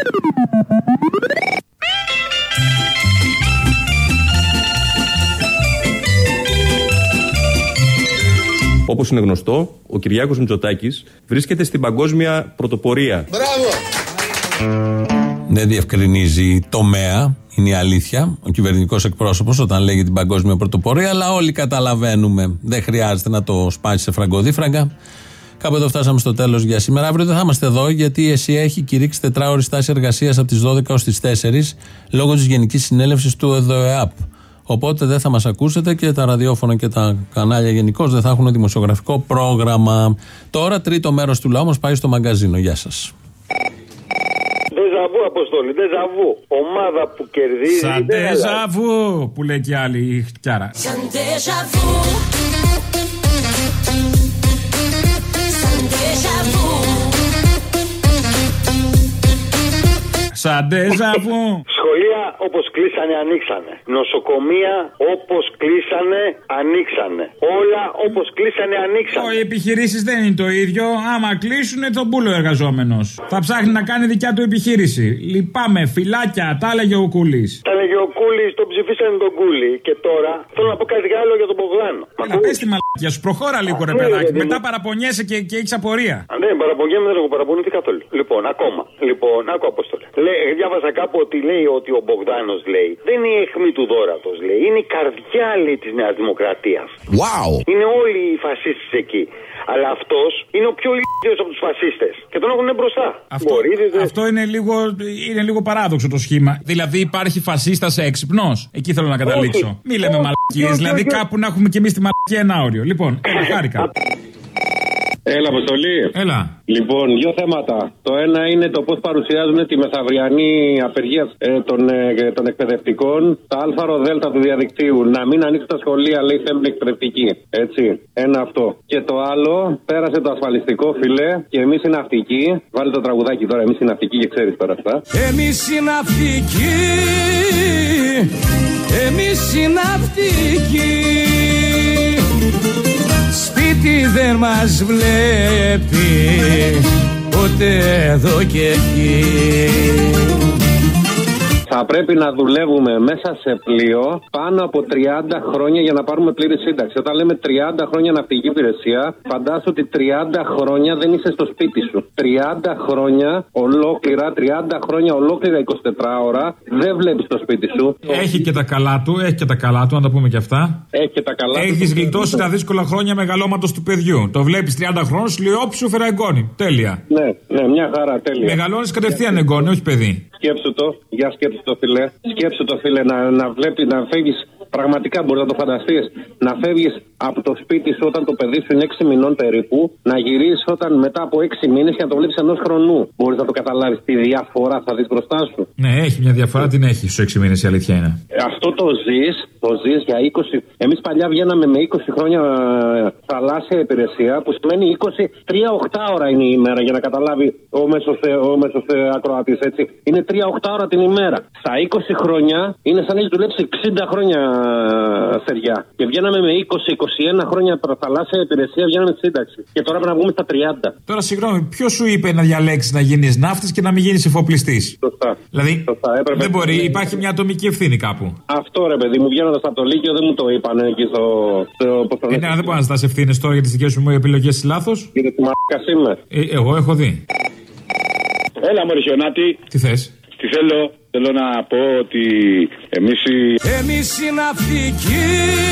[SPEAKER 1] Όπως είναι γνωστό, ο Κυριάκος Μητσοτάκης βρίσκεται στην παγκόσμια πρωτοπορία.
[SPEAKER 24] Μπράβο! Δεν διευκρινίζει τομέα, είναι η αλήθεια, ο κυβερνητικός εκπρόσωπος όταν λέγει την παγκόσμια πρωτοπορία, αλλά όλοι καταλαβαίνουμε. Δεν χρειάζεται να το σπάσει σε φραγκοδίφραγκα. Κάπου εδώ φτάσαμε στο τέλος για σήμερα. Αύριο δεν θα είμαστε εδώ γιατί η ΕΣΥΑ έχει κηρύξει τετράωρη στάση εργασίας από τις δώδεκα ως τις τέσσερις λόγω της Γενικής Συνέλευσης του ΕΔΟΕΑΠ. Οπότε δεν θα μας ακούσετε και τα ραδιόφωνα και τα κανάλια γενικώς δεν θα έχουν δημοσιογραφικό πρόγραμμα. Τώρα τρίτο μέρος του λαού μας πάει στο μαγκαζίνο. Γεια σας.
[SPEAKER 16] Ντεζαβού, Αποστόλη, ντεζαβού. Ομάδα που κερδίζει.
[SPEAKER 24] Σαν ντεζαβού, που λέει και άλλη η χτιάρα. Σαν ντεζαβού. Σαν ντεζαβού. Σαν ντεζαβού.
[SPEAKER 16] Σχολεία όπως κλείσανε, ανοίξανε. Νοσοκομεία όπως κλείσανε, ανοίξανε. Όλα όπως κλείσανε, ανοίξανε.
[SPEAKER 24] Οι επιχειρήσεις δεν είναι το ίδιο. Άμα κλείσουνε τον πούλο εργαζόμενος. Θα ψάχνει να κάνει δικιά του επιχείρηση. Λυπάμαι, φυλάκια, τα έλεγε ο Κούλης.
[SPEAKER 16] Τα έλεγε ο Κούλης, τον ψηφίσανε τον Κούλη. Και τώρα θέλω να πω κάτι άλλο για τον Μπογδάνο.
[SPEAKER 24] Να πες τη μαλακία σου, προχώρα λίγο ρε παιδάκι. Μετά παραπονιέσαι και, και έχεις απορία.
[SPEAKER 16] Αν δεν παραπονιέμαι, δεν έχω παραπονηθεί καθόλου. Λοιπόν, ακόμα. Λοιπόν, άκου Απόστολε. Διάβασα κάπου ότι λέει ότι ο Μπογδάνος λέει δεν είναι η αιχμή του δώρατος, λέει. Είναι η καρδιά, λέει, της Νέας Δημοκρατίας.
[SPEAKER 19] Wow.
[SPEAKER 16] Είναι όλοι οι φασίστες εκεί. Αλλά αυτός είναι ο πιο ηλίθιος από τους φασίστες. Και τον έχουν μπροστά.
[SPEAKER 24] Αυτό, Μπορείτε, αυτό είναι, λίγο, είναι λίγο παράδοξο το σχήμα. Δηλαδή υπάρχει φασίστας έξυπνος. Εκεί θέλω να καταλήξω. Μη λέμε μαλακίες. Δηλαδή κάπου να έχουμε κι εμείς τη μαλακία ένα όριο. Λοιπόν, χάρηκα.
[SPEAKER 23] Έλα, Αποστολή.
[SPEAKER 24] Έλα.
[SPEAKER 23] Λοιπόν, δύο θέματα. Το ένα είναι το πώς παρουσιάζουν τη μεθαυριανή απεργία ε, των, ε, των εκπαιδευτικών. Τα ΑΡΔ του διαδικτύου. Να μην ανοίξουν τα σχολεία, λέει, θέλουν εκπαιδευτικοί. Έτσι. Ένα αυτό. Και το άλλο, πέρασε το ασφαλιστικό, φιλέ, και εμείς οι ναυτικοί. Βάλε το τραγουδάκι τώρα, εμείς οι ναυτικοί, και ξέρεις τώρα αυτά.
[SPEAKER 15] Εμείς οι ναυτικοί. Εμείς οι ναυτικοί. Σπίτι δεν μας βλέπει ποτέ εδώ και εκεί.
[SPEAKER 23] Θα πρέπει να δουλεύουμε μέσα σε πλοίο πάνω από τριάντα χρόνια για να πάρουμε πλήρη σύνταξη. Όταν λέμε τριάντα χρόνια ναυτική υπηρεσία, φαντάσου ότι τριάντα χρόνια δεν είσαι στο σπίτι σου. τριάντα χρόνια ολόκληρα, τριάντα χρόνια ολόκληρα εικοσιτετράωρα δεν βλέπεις το σπίτι σου.
[SPEAKER 24] Έχει και τα καλά του, έχει και τα καλά του, να τα πούμε και αυτά.
[SPEAKER 23] Έχει και τα καλά του.
[SPEAKER 24] Έχεις γλιτώσει τα δύσκολα χρόνια μεγαλώματος του παιδιού. Το βλέπεις τριάντα χρόνων, σου λέει όψη σου φέρα εγγόνι. Τέλεια.
[SPEAKER 23] Ναι, ναι, μια χαρά, τέλεια.
[SPEAKER 24] Μεγαλώνεις κατευθείαν εγγόνι, όχι παιδί.
[SPEAKER 23] Σκέψου το, για σκέψου το, φίλε. Σκέψου το, φίλε, να, να βλέπει, να φεύγεις. Πραγματικά μπορεί να το φανταστείς. Να φεύγεις από το σπίτι σου όταν το παιδί σου είναι έξι μηνών περίπου, να γυρίσεις όταν μετά από έξι μήνες και να το βλέπεις ενός χρονού. Μπορείς να το καταλάβεις τι διαφορά θα δεις μπροστά σου.
[SPEAKER 24] Ναι, έχει μια διαφορά, την έχει στους έξι μήνες, η αλήθεια είναι.
[SPEAKER 23] Αυτό το ζεις, το ζεις για είκοσι. Εμείς παλιά βγαίναμε με είκοσι χρόνια θαλάσσια υπηρεσία, που σημαίνει είκοσι τρία οχτάωρα είναι η ημέρα, για να καταλάβει ο μέσος, ο μέσος ακροατής, έτσι. Είναι τρία οχτάωρα την ημέρα. Στα είκοσι χρόνια είναι σαν να έχει δουλέψει εξήντα χρόνια στεριά. Και βγαίναμε με είκοσι είκοσι ένα χρόνια θαλάσσια υπηρεσία, βγαίναμε στη σύνταξη. Και τώρα πρέπει να βγούμε στα τριάντα.
[SPEAKER 24] Τώρα, συγγνώμη, ποιο σου είπε να διαλέξεις να γίνεις ναύτης και να μην γίνεις εφοπλιστής?
[SPEAKER 23] Σωστά.
[SPEAKER 24] Δηλαδή,
[SPEAKER 23] Σωστά. Έπρεπε...
[SPEAKER 24] δεν μπορεί, υπάρχει μια ατομική ευθύνη κάπου.
[SPEAKER 23] Αυτό, ρε παιδί μου, βγαίνοντας από το Λύκειο δεν μου το είπαν εκεί στο. στο
[SPEAKER 24] ε, ναι, δεν μπορεί να ζητάς ευθύνες τώρα για τις δικές μου επιλογές της λάθος.
[SPEAKER 23] Κύριε τη μαλάκα είμαι.
[SPEAKER 24] Ε, εγώ έχω δει.
[SPEAKER 23] Έλα, Μωρισιονάτη.
[SPEAKER 24] Τι θες?
[SPEAKER 23] Τι θέλω. Θέλω να πω ότι εμείς οι...
[SPEAKER 15] Εμείς οι ναυτικοί.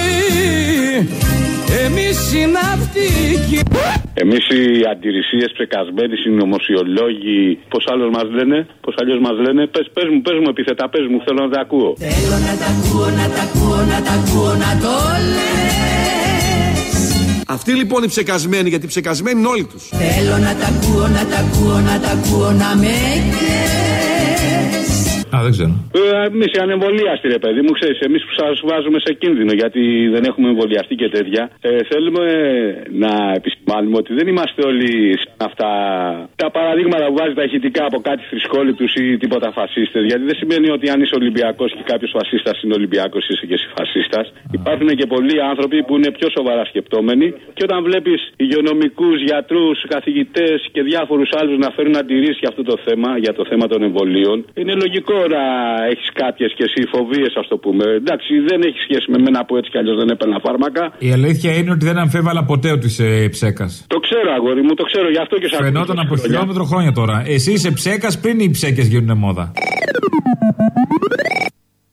[SPEAKER 15] Εμείς οι ναυτικοί.
[SPEAKER 23] Εμείς οι αντιρρησίες ψεκασμένοι, οι νομοσιολόγοι, πώς άλλος μας λένε, πώς αλλιώς μας λένε, πες, πες μου, πες μου επιθετά, πες μου, θέλω να τα ακούω.
[SPEAKER 15] Θέλω να τα ακούω, να τα ακούω, να τα ακούω, να το λες.
[SPEAKER 7] Αυτοί λοιπόν οι ψεκασμένοι, γιατί ψεκασμένοι είναι όλοι τους.
[SPEAKER 15] Θέλω να τα ακούω, να τα ακούω, να τα ακούω, να με κλαις.
[SPEAKER 24] Α, δεν ξέρω.
[SPEAKER 23] Ε, εμείς οι ανεμβολίαστοι, ρε παιδί μου, ξέρεις, εμείς που σας βάζουμε σε κίνδυνο γιατί δεν έχουμε εμβολιαστεί και τέτοια, ε, θέλουμε να επισημάνουμε ότι δεν είμαστε όλοι σαν αυτά τα παραδείγματα που βάζει τα ηχητικά από κάτι θρησκόληπτους ή τίποτα φασίστες. Γιατί δεν σημαίνει ότι αν είσαι Ολυμπιακός και κάποιος φασίστας είναι Ολυμπιακός, είσαι και εσύ φασίστας. Υπάρχουν και πολλοί άνθρωποι που είναι πιο σοβαρά σκεπτόμενοι και όταν βλέπεις υγειονομικούς, γιατρούς, καθηγητές και διάφορους άλλους να φέρουν αντιρρήσεις για αυτό το θέμα, για το θέμα των εμβολίων, είναι λογικό να έχεις κάποιες και εσύ φοβίες, ας το πούμε. Εντάξει, δεν έχει σχέση με μένα που έτσι κι αλλιώς δεν έπαιρνα φάρμακα.
[SPEAKER 24] Η αλήθεια είναι ότι δεν αμφέβαλα ποτέ ότι είσαι ψέκας.
[SPEAKER 23] Το ξέρω, αγόρι μου, το ξέρω, γι' αυτό και σας ακούω.
[SPEAKER 24] Φαινόταν από χιλιόμετρο χρόνια τώρα. Εσύ είσαι ψέκας πριν οι ψέκες γίνουν μόδα.